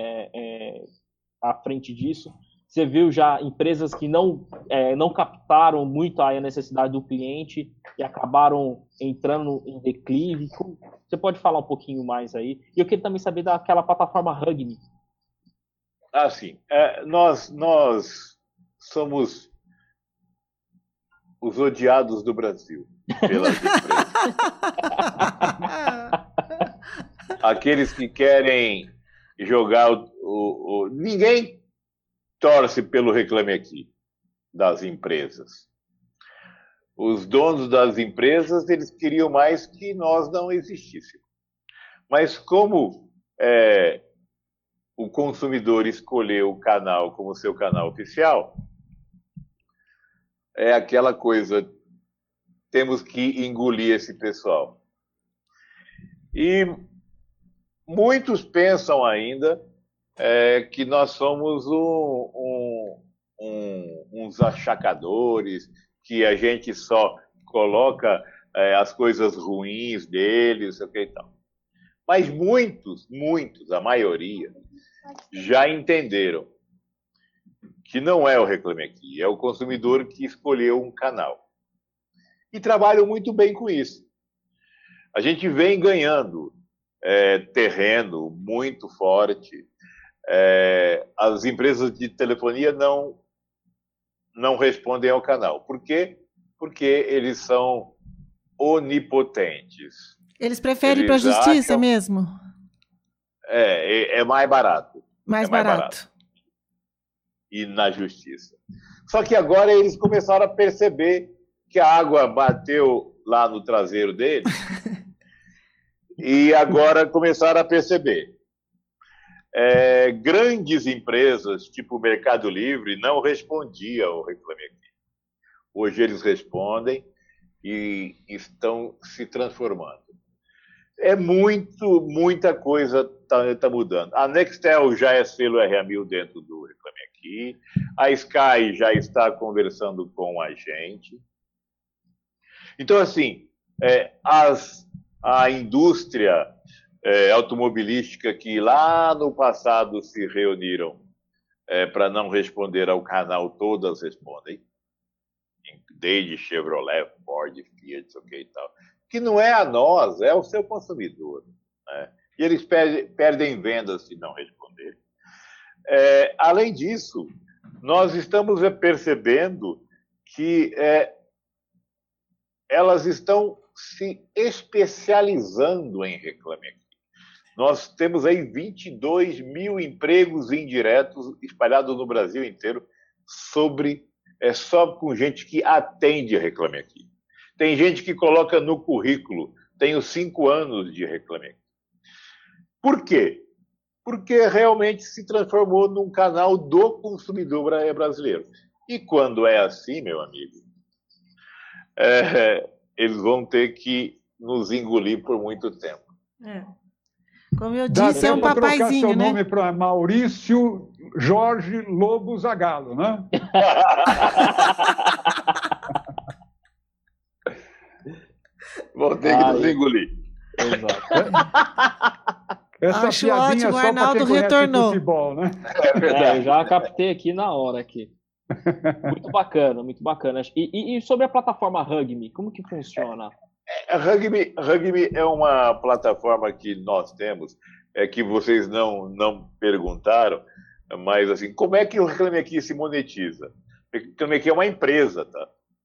à frente disso, você viu já empresas que não captaram muito a necessidade do cliente e acabaram entrando em declive. Você pode falar um pouquinho mais aí? E eu queria também saber daquela plataforma Hugme. Sim. Nós somos os odiados do Brasil pelas empresas. Aqueles que querem jogar ninguém torce pelo Reclame Aqui das empresas. Os donos das empresas, eles queriam mais que nós não existíssemos. Mas como o consumidor escolheu o canal como seu canal oficial, é aquela coisa, temos que engolir esse pessoal. E muitos pensam ainda que nós somos uns achacadores, que a gente só coloca as coisas ruins deles, sei o que e tal. Mas muitos, a maioria, já entenderam que não é o Reclame Aqui, é o consumidor que escolheu um canal. E trabalham muito bem com isso. A gente vem ganhando terreno muito forte. As empresas de telefonia não respondem ao canal. Por quê? Porque eles são onipotentes. Eles preferem ir para a justiça mesmo? É mais barato. Mais barato. Ir na justiça. Só que agora eles começaram a perceber que a água bateu lá no traseiro deles e agora começaram a perceber. Grandes empresas, tipo o Mercado Livre, não respondiam ao Reclame Aqui. Hoje eles respondem e estão se transformando. Muita coisa está mudando. A Nextel já é selo RA1000 dentro do Reclame Aqui. A Sky já está conversando com a gente. Então, assim, a indústria automobilística que lá no passado se reuniram para não responder ao canal, todas respondem. Desde Chevrolet, Ford, Fiat, ok e tal. Que não é a nós, é o seu consumidor. Né? E eles perdem vendas se não responderem. Além disso, nós estamos percebendo que elas estão se especializando em Reclame Aqui. Nós temos aí 22 mil empregos indiretos espalhados no Brasil inteiro só com gente que atende Reclame Aqui. Tem gente que coloca no currículo, tenho 5 anos de Reclame Aqui. Por quê? Porque realmente se transformou num canal do consumidor brasileiro. E quando é assim, meu amigo, eles vão ter que nos engolir por muito tempo. Como eu disse, é um papaizinho, trocar seu né? nome para Maurício Jorge Lobo Zagallo, né? Vão ter que nos engolir. Essa Acho piadinha ótimo, só o para Arnaldo quem conhece retornou. futebol, né? É verdade. Eu já captei aqui na hora aqui. Muito bacana, muito bacana. E sobre a plataforma Hugme, como que funciona? A Hugme é uma plataforma que nós temos, que vocês não perguntaram, mas assim, como é que o Reclame Aqui se monetiza? O Reclame Aqui é uma empresa, tá?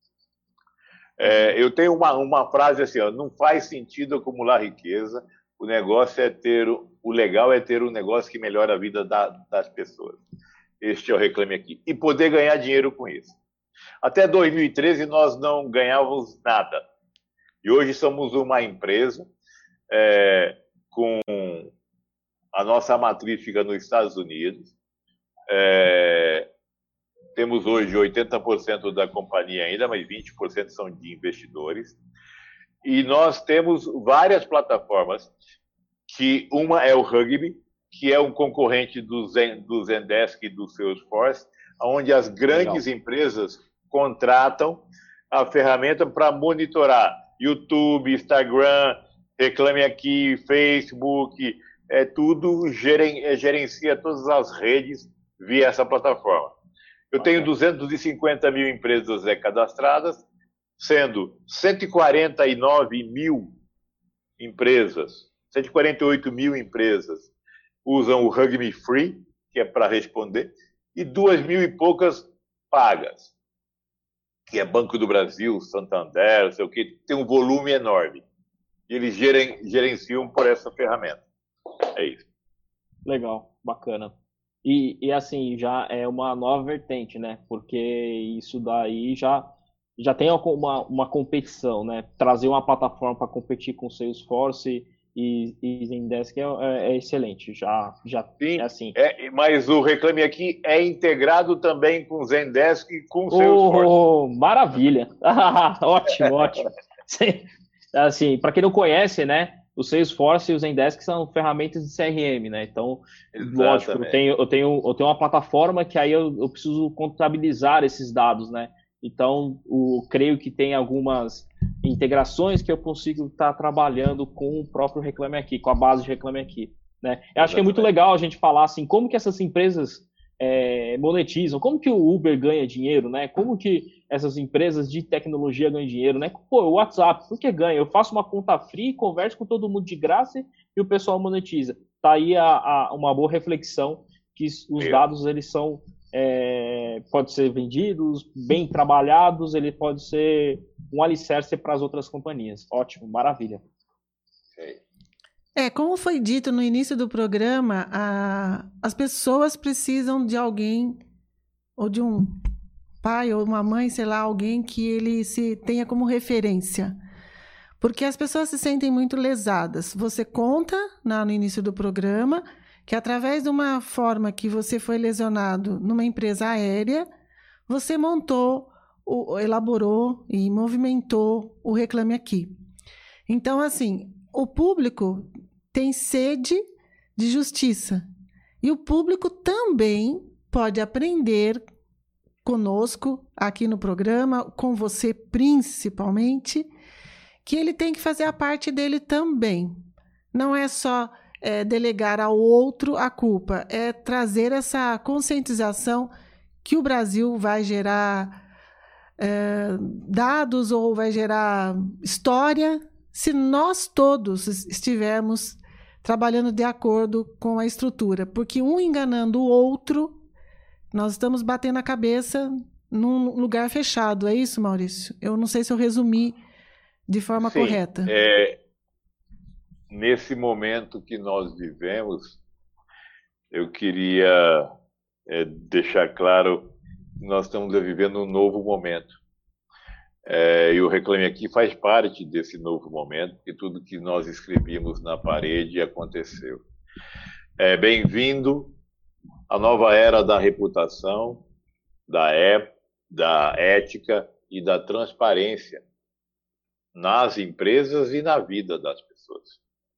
Eu tenho uma frase assim, não faz sentido acumular riqueza, o legal é ter um negócio que melhora a vida das pessoas. Este é o Reclame Aqui. E poder ganhar dinheiro com isso. Até 2013 nós não ganhávamos nada. E hoje somos uma empresa com a nossa matriz fica nos Estados Unidos. Temos hoje 80% da companhia ainda, mas 20% são de investidores. E nós temos várias plataformas, que uma é o Hugme, que é um concorrente do Zendesk e do Salesforce, onde as grandes empresas contratam a ferramenta para monitorar YouTube, Instagram, Reclame Aqui, Facebook, tudo gerencia todas as redes via essa plataforma. Eu tenho 250 mil empresas cadastradas, sendo 149 mil empresas, 148 mil empresas usam o Hugme Free, que é para responder, e 2 mil e poucas pagas, que é Banco do Brasil, Santander, não sei o que, tem um volume enorme. E eles gerenciam por essa ferramenta. É isso. Legal, bacana. E assim, já é uma nova vertente, né? Porque isso daí já tem uma competição, né? Trazer uma plataforma para competir com o Salesforce e Zendesk é excelente. Já Sim, é assim. mas o Reclame Aqui é integrado também com o Zendesk e com o Salesforce. Maravilha! Ótimo. Assim, para quem não conhece, né? O Salesforce e o Zendesk são ferramentas de CRM, né? Então, lógico, eu tenho uma plataforma que aí eu preciso contabilizar esses dados, né? Então, creio que tem algumas integrações que eu consigo estar trabalhando com o próprio Reclame Aqui, com a base de Reclame Aqui, né? Eu acho que é muito legal a gente falar assim, como que essas empresas monetizam, como que o Uber ganha dinheiro, né? Como que essas empresas de tecnologia ganham dinheiro, né? Pô, o WhatsApp, por que ganha? Eu faço uma conta free, converso com todo mundo de graça e o pessoal monetiza. Tá aí uma boa reflexão que os dados, eles são pode ser vendidos, bem trabalhados, ele pode ser um alicerce para as outras companhias. Ótimo, maravilha. Como foi dito no início do programa, as pessoas precisam de alguém, ou de um pai ou uma mãe, sei lá, alguém que ele se tenha como referência. Porque as pessoas se sentem muito lesadas. Você conta no início do programa que através de uma forma que você foi lesionado numa empresa aérea, você montou, elaborou e movimentou o Reclame Aqui. Então, assim, o público tem sede de justiça. E o público também pode aprender conosco, aqui no programa, com você principalmente, que ele tem que fazer a parte dele também. Não é só delegar ao outro a culpa, é trazer essa conscientização que o Brasil vai gerar dados ou vai gerar história se nós todos estivermos trabalhando de acordo com a estrutura. Porque um enganando o outro, nós estamos batendo a cabeça num lugar fechado. É isso, Maurício? Eu não sei se eu resumi de forma correta. Nesse momento que nós vivemos, eu queria deixar claro que nós estamos vivendo um novo momento. E o Reclame Aqui faz parte desse novo momento, porque tudo que nós escrevíamos na parede aconteceu. Bem-vindo à nova era da reputação, da ética e da transparência nas empresas e na vida das pessoas.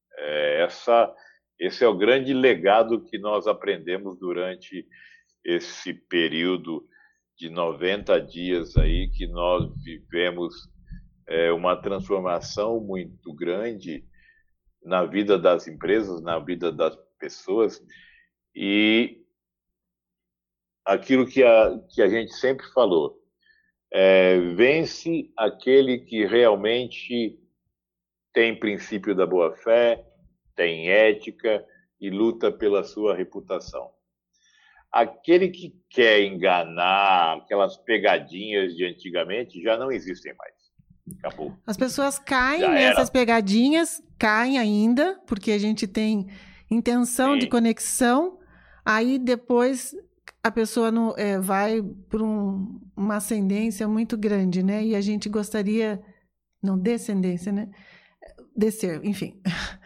Esse é o grande legado que nós aprendemos durante esse período de 90 dias aí, que nós vivemos uma transformação muito grande na vida das empresas, na vida das pessoas, e aquilo que a gente sempre falou, vence aquele que realmente tem princípio da boa-fé, tem ética e luta pela sua reputação. Aquele que quer enganar, aquelas pegadinhas de antigamente, já não existem mais. Acabou. As pessoas caem nessas pegadinhas, caem ainda, porque a gente tem intenção de conexão, aí depois a pessoa vai por uma ascendência muito grande, né? E a gente gostaria... Não, descendência, né? Descer, enfim.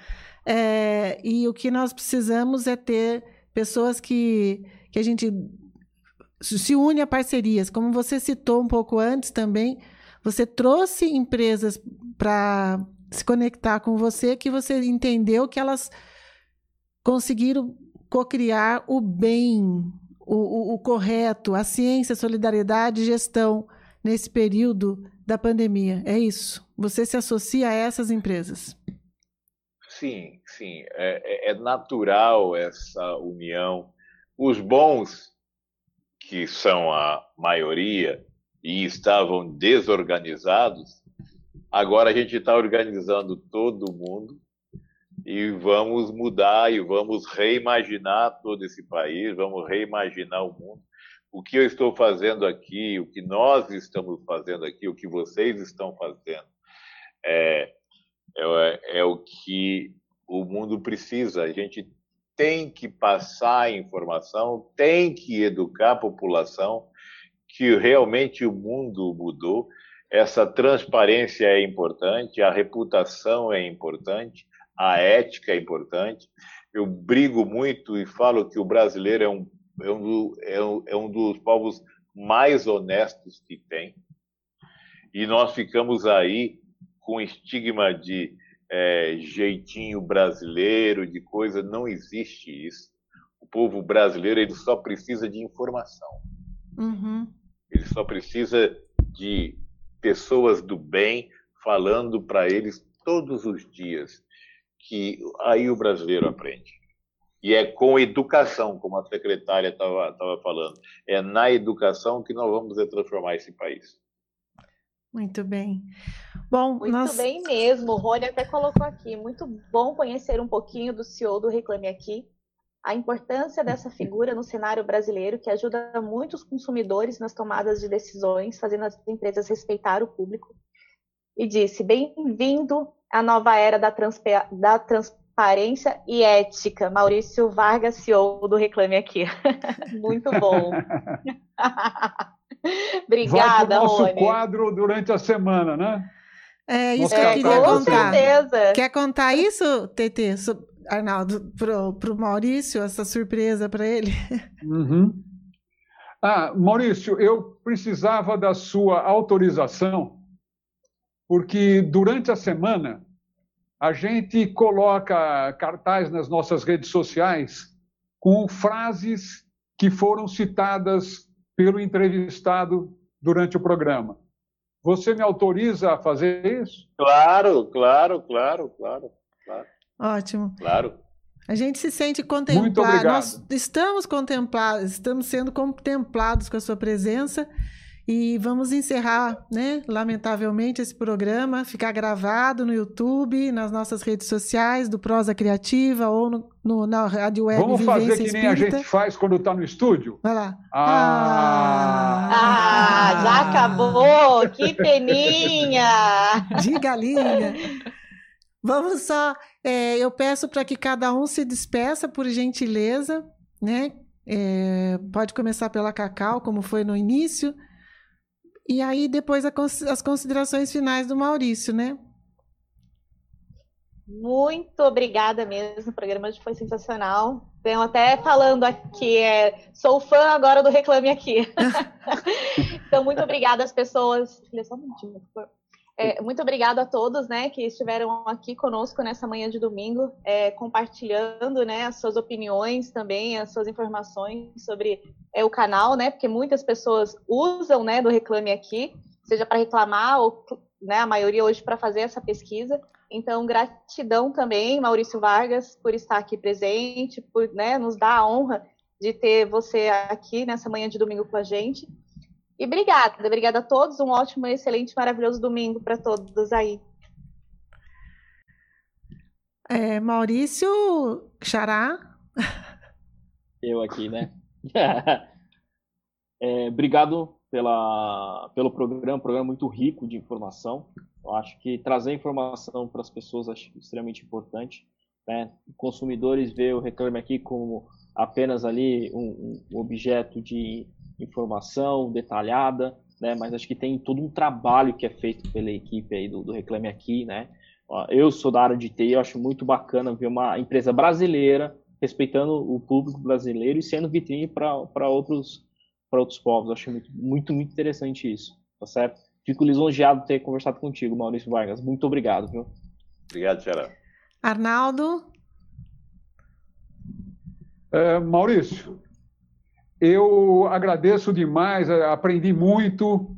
E o que nós precisamos é ter pessoas que a gente se une a parcerias. Como você citou um pouco antes também, você trouxe empresas para se conectar com você, que você entendeu que elas conseguiram cocriar o bem, o correto, a ciência, a solidariedade e gestão nesse período da pandemia. É isso? Você se associa a essas empresas? Sim, sim. É natural essa união. Os bons, que são a maioria e estavam desorganizados, agora a gente está organizando todo mundo e vamos mudar e vamos reimaginar todo esse país, vamos reimaginar o mundo. O que eu estou fazendo aqui, o que nós estamos fazendo aqui, o que vocês estão fazendo, é o que o mundo precisa. A gente tem que passar a informação, tem que educar a população que realmente o mundo mudou. Essa transparência é importante, a reputação é importante, a ética é importante. Eu brigo muito e falo que o brasileiro é um dos povos mais honestos que tem. E nós ficamos aí com estigma de jeitinho brasileiro, de coisa. Não existe isso. O povo brasileiro ele só precisa de informação. Uhum. Ele só precisa de pessoas do bem falando para eles todos os dias, que aí o brasileiro aprende. E é com educação, como a secretária estava falando. É na educação que nós vamos transformar esse país. Muito bem. Bom, muito bem mesmo. O Rony até colocou aqui. Muito bom conhecer um pouquinho do CEO do Reclame Aqui. a importância dessa figura no cenário brasileiro, que ajuda muitos consumidores nas tomadas de decisões, fazendo as empresas respeitar o público. E disse: bem-vindo à nova era da transparência e ética. Maurício Vargas, CEO do Reclame Aqui. Muito bom. Obrigada, Rony. Vai para o nosso Rony. quadro durante a semana, né? É isso que eu queria com contar. certeza. Quer contar isso, TT, Arnaldo, pro Maurício, essa surpresa para ele? Uhum. Maurício, eu precisava da sua autorização, porque durante a semana a gente coloca cartaz nas nossas redes sociais com frases que foram citadas pelo entrevistado durante o programa. Você me autoriza a fazer isso? Claro. Ótimo. Claro. A gente se sente contemplado. Muito obrigado. Nós estamos contemplados, estamos sendo contemplados com a sua presença e vamos encerrar, né, lamentavelmente, esse programa, ficar gravado no YouTube, nas nossas redes sociais do Prosa Criativa ou na Rádio Web Vamos Vivência fazer que nem a Espírita. gente faz quando está no estúdio? Vai lá. Já acabou! Que peninha! De galinha! Vamos só... eu peço para que cada um se despeça, por gentileza, né? Pode começar pela Cacau, como foi no início, e aí depois as considerações finais do Maurício, né? Muito obrigada mesmo, o programa hoje foi sensacional. Tenho até falando aqui, sou fã agora do Reclame Aqui. Então, muito obrigada às pessoas. Só um minutinho, por favor. Muito obrigada a todos, né, que estiveram aqui conosco nessa manhã de domingo, compartilhando, né, as suas opiniões também, as suas informações sobre o canal, né, porque muitas pessoas usam, né, do Reclame Aqui, seja para reclamar ou, né, a maioria hoje para fazer essa pesquisa. Então, gratidão também, Maurício Vargas, por estar aqui presente, por, né, nos dar a honra de ter você aqui nessa manhã de domingo com a gente. E obrigada a todos, um ótimo, excelente, maravilhoso domingo para todos aí. Maurício Xará. Eu aqui, né? Obrigado pelo programa, um programa muito rico de informação. Eu acho que trazer informação para as pessoas acho extremamente importante, né? Consumidores veem o Reclame Aqui como apenas ali um objeto de informação detalhada, né? Mas acho que tem todo um trabalho que é feito pela equipe aí do Reclame Aqui, né? Eu sou da área de TI, eu acho muito bacana ver uma empresa brasileira respeitando o público brasileiro e sendo vitrine para outros povos. Eu acho muito interessante isso, tá certo? Fico lisonjeado de ter conversado contigo, Maurício Vargas. Muito obrigado, viu? Obrigado, Xará. Arnaldo? Maurício, eu agradeço demais, aprendi muito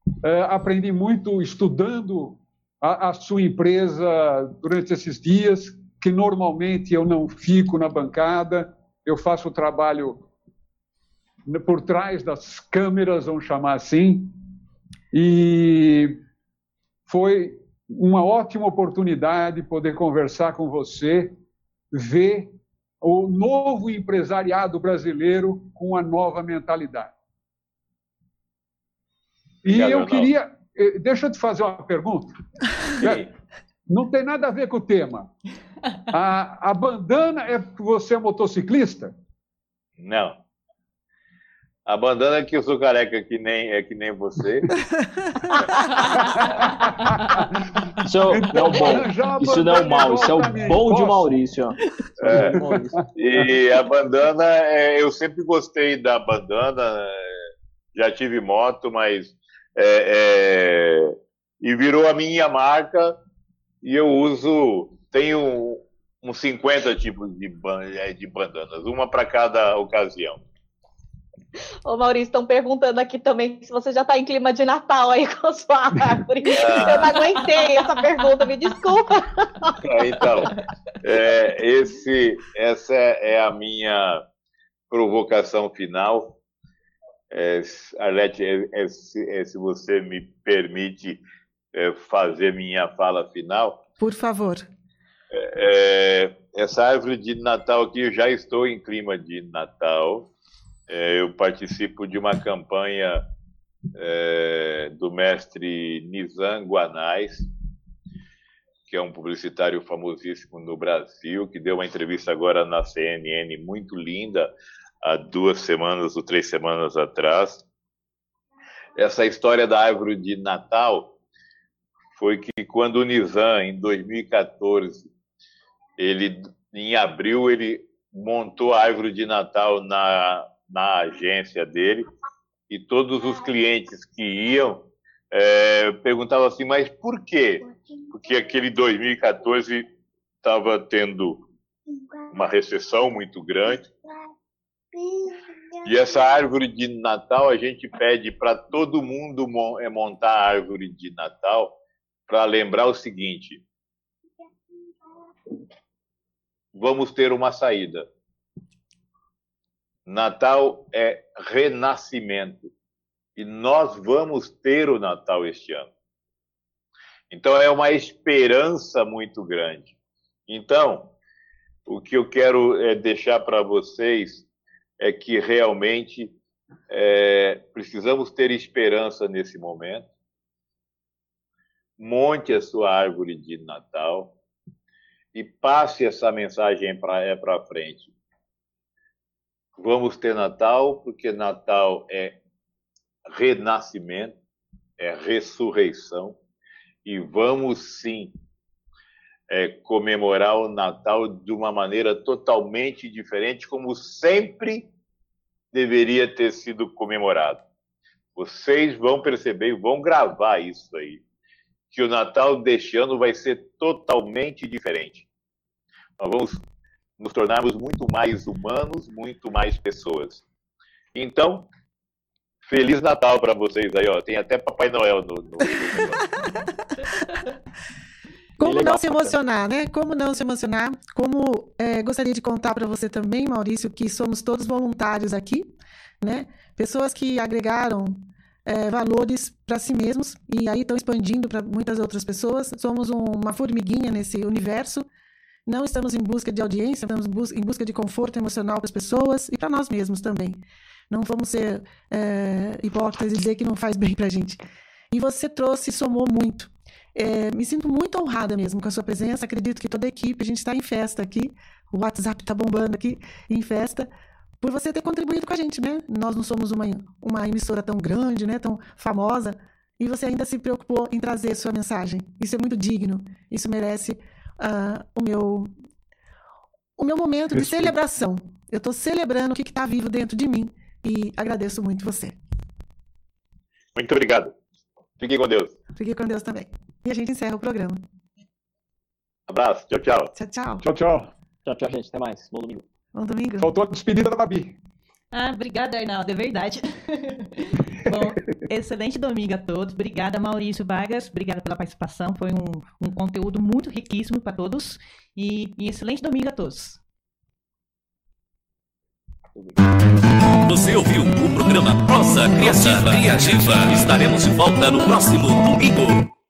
estudando a sua empresa durante esses dias, que normalmente eu não fico na bancada, eu faço o trabalho por trás das câmeras, vamos chamar assim, e foi uma ótima oportunidade poder conversar com você, ver o novo empresariado brasileiro com uma nova mentalidade. E eu queria... Deixa eu te fazer uma pergunta. Não tem nada a ver com o tema. A bandana é porque você é motociclista? Não. A bandana é que eu sou careca que nem você. Isso não é o bom. Isso não é o mal. Isso é o bom de Maurício. Ó. E a bandana, eu sempre gostei da bandana. Já tive moto, mas... e virou a minha marca. E eu tenho uns 50 tipos de bandanas. Uma para cada ocasião. Ô Maurício, estão perguntando aqui também se você já está em clima de Natal aí com a sua árvore. Eu não aguentei essa pergunta, me desculpa. Então, essa é a minha provocação final. Arlete, se você me permite fazer minha fala final. Por favor. essa árvore de Natal aqui, eu já estou em clima de Natal. Eu participo de uma campanha do mestre Nizam Guanais, que é um publicitário famosíssimo no Brasil, que deu uma entrevista agora na CNN muito linda, há 2 semanas ou 3 semanas atrás. Essa história da árvore de Natal foi que quando o Nizam, em 2014, em abril, ele montou a árvore de Natal na agência dele, e todos os clientes que iam perguntavam assim, mas por quê? Porque aquele 2014 estava tendo uma recessão muito grande, e essa árvore de Natal a gente pede para todo mundo montar a árvore de Natal para lembrar o seguinte: vamos ter uma saída. Natal é renascimento. E nós vamos ter o Natal este ano. Então, é uma esperança muito grande. Então, o que eu quero deixar para vocês é que realmente precisamos ter esperança nesse momento. Monte a sua árvore de Natal e passe essa mensagem para frente. Vamos ter Natal, porque Natal é renascimento, é ressurreição, e vamos sim comemorar o Natal de uma maneira totalmente diferente, como sempre deveria ter sido comemorado. Vocês vão perceber e vão gravar isso aí, que o Natal deste ano vai ser totalmente diferente. Nós vamos nos tornarmos muito mais humanos, muito mais pessoas. Então, Feliz Natal para vocês aí, ó. Tem até Papai Noel no Como não se emocionar, né? Como não se emocionar? Gostaria de contar para você também, Maurício, que somos todos voluntários aqui, né? Pessoas que agregaram valores para si mesmos e aí estão expandindo para muitas outras pessoas. Somos uma formiguinha nesse universo. Não estamos em busca de audiência, estamos em busca de conforto emocional para as pessoas e para nós mesmos também. Não vamos ser hipócritas e dizer que não faz bem para a gente. E você somou muito. Me sinto muito honrada mesmo com a sua presença. Acredito que toda a equipe, a gente está em festa aqui. O WhatsApp está bombando aqui em festa. Por você ter contribuído com a gente, né? Nós não somos uma emissora tão grande, né? Tão famosa. E você ainda se preocupou em trazer sua mensagem. Isso é muito digno. Isso merece o meu momento de celebração. Eu estou celebrando o que está vivo dentro de mim. E agradeço muito você. Muito obrigado. Fique com Deus. Fique com Deus também. E a gente encerra o programa. Abraço. Tchau, tchau. Tchau, tchau. Tchau, tchau. Tchau, tchau, gente. Até mais. Bom domingo. Bom domingo. Faltou a despedida da Babi. Obrigada, Arnaldo. É verdade. Bom, excelente domingo a todos. Obrigada, Maurício Vargas. Obrigada pela participação. Foi um conteúdo muito riquíssimo para todos. E excelente domingo a todos. Você ouviu o programa Prosa Criativa. Estaremos de volta no próximo domingo.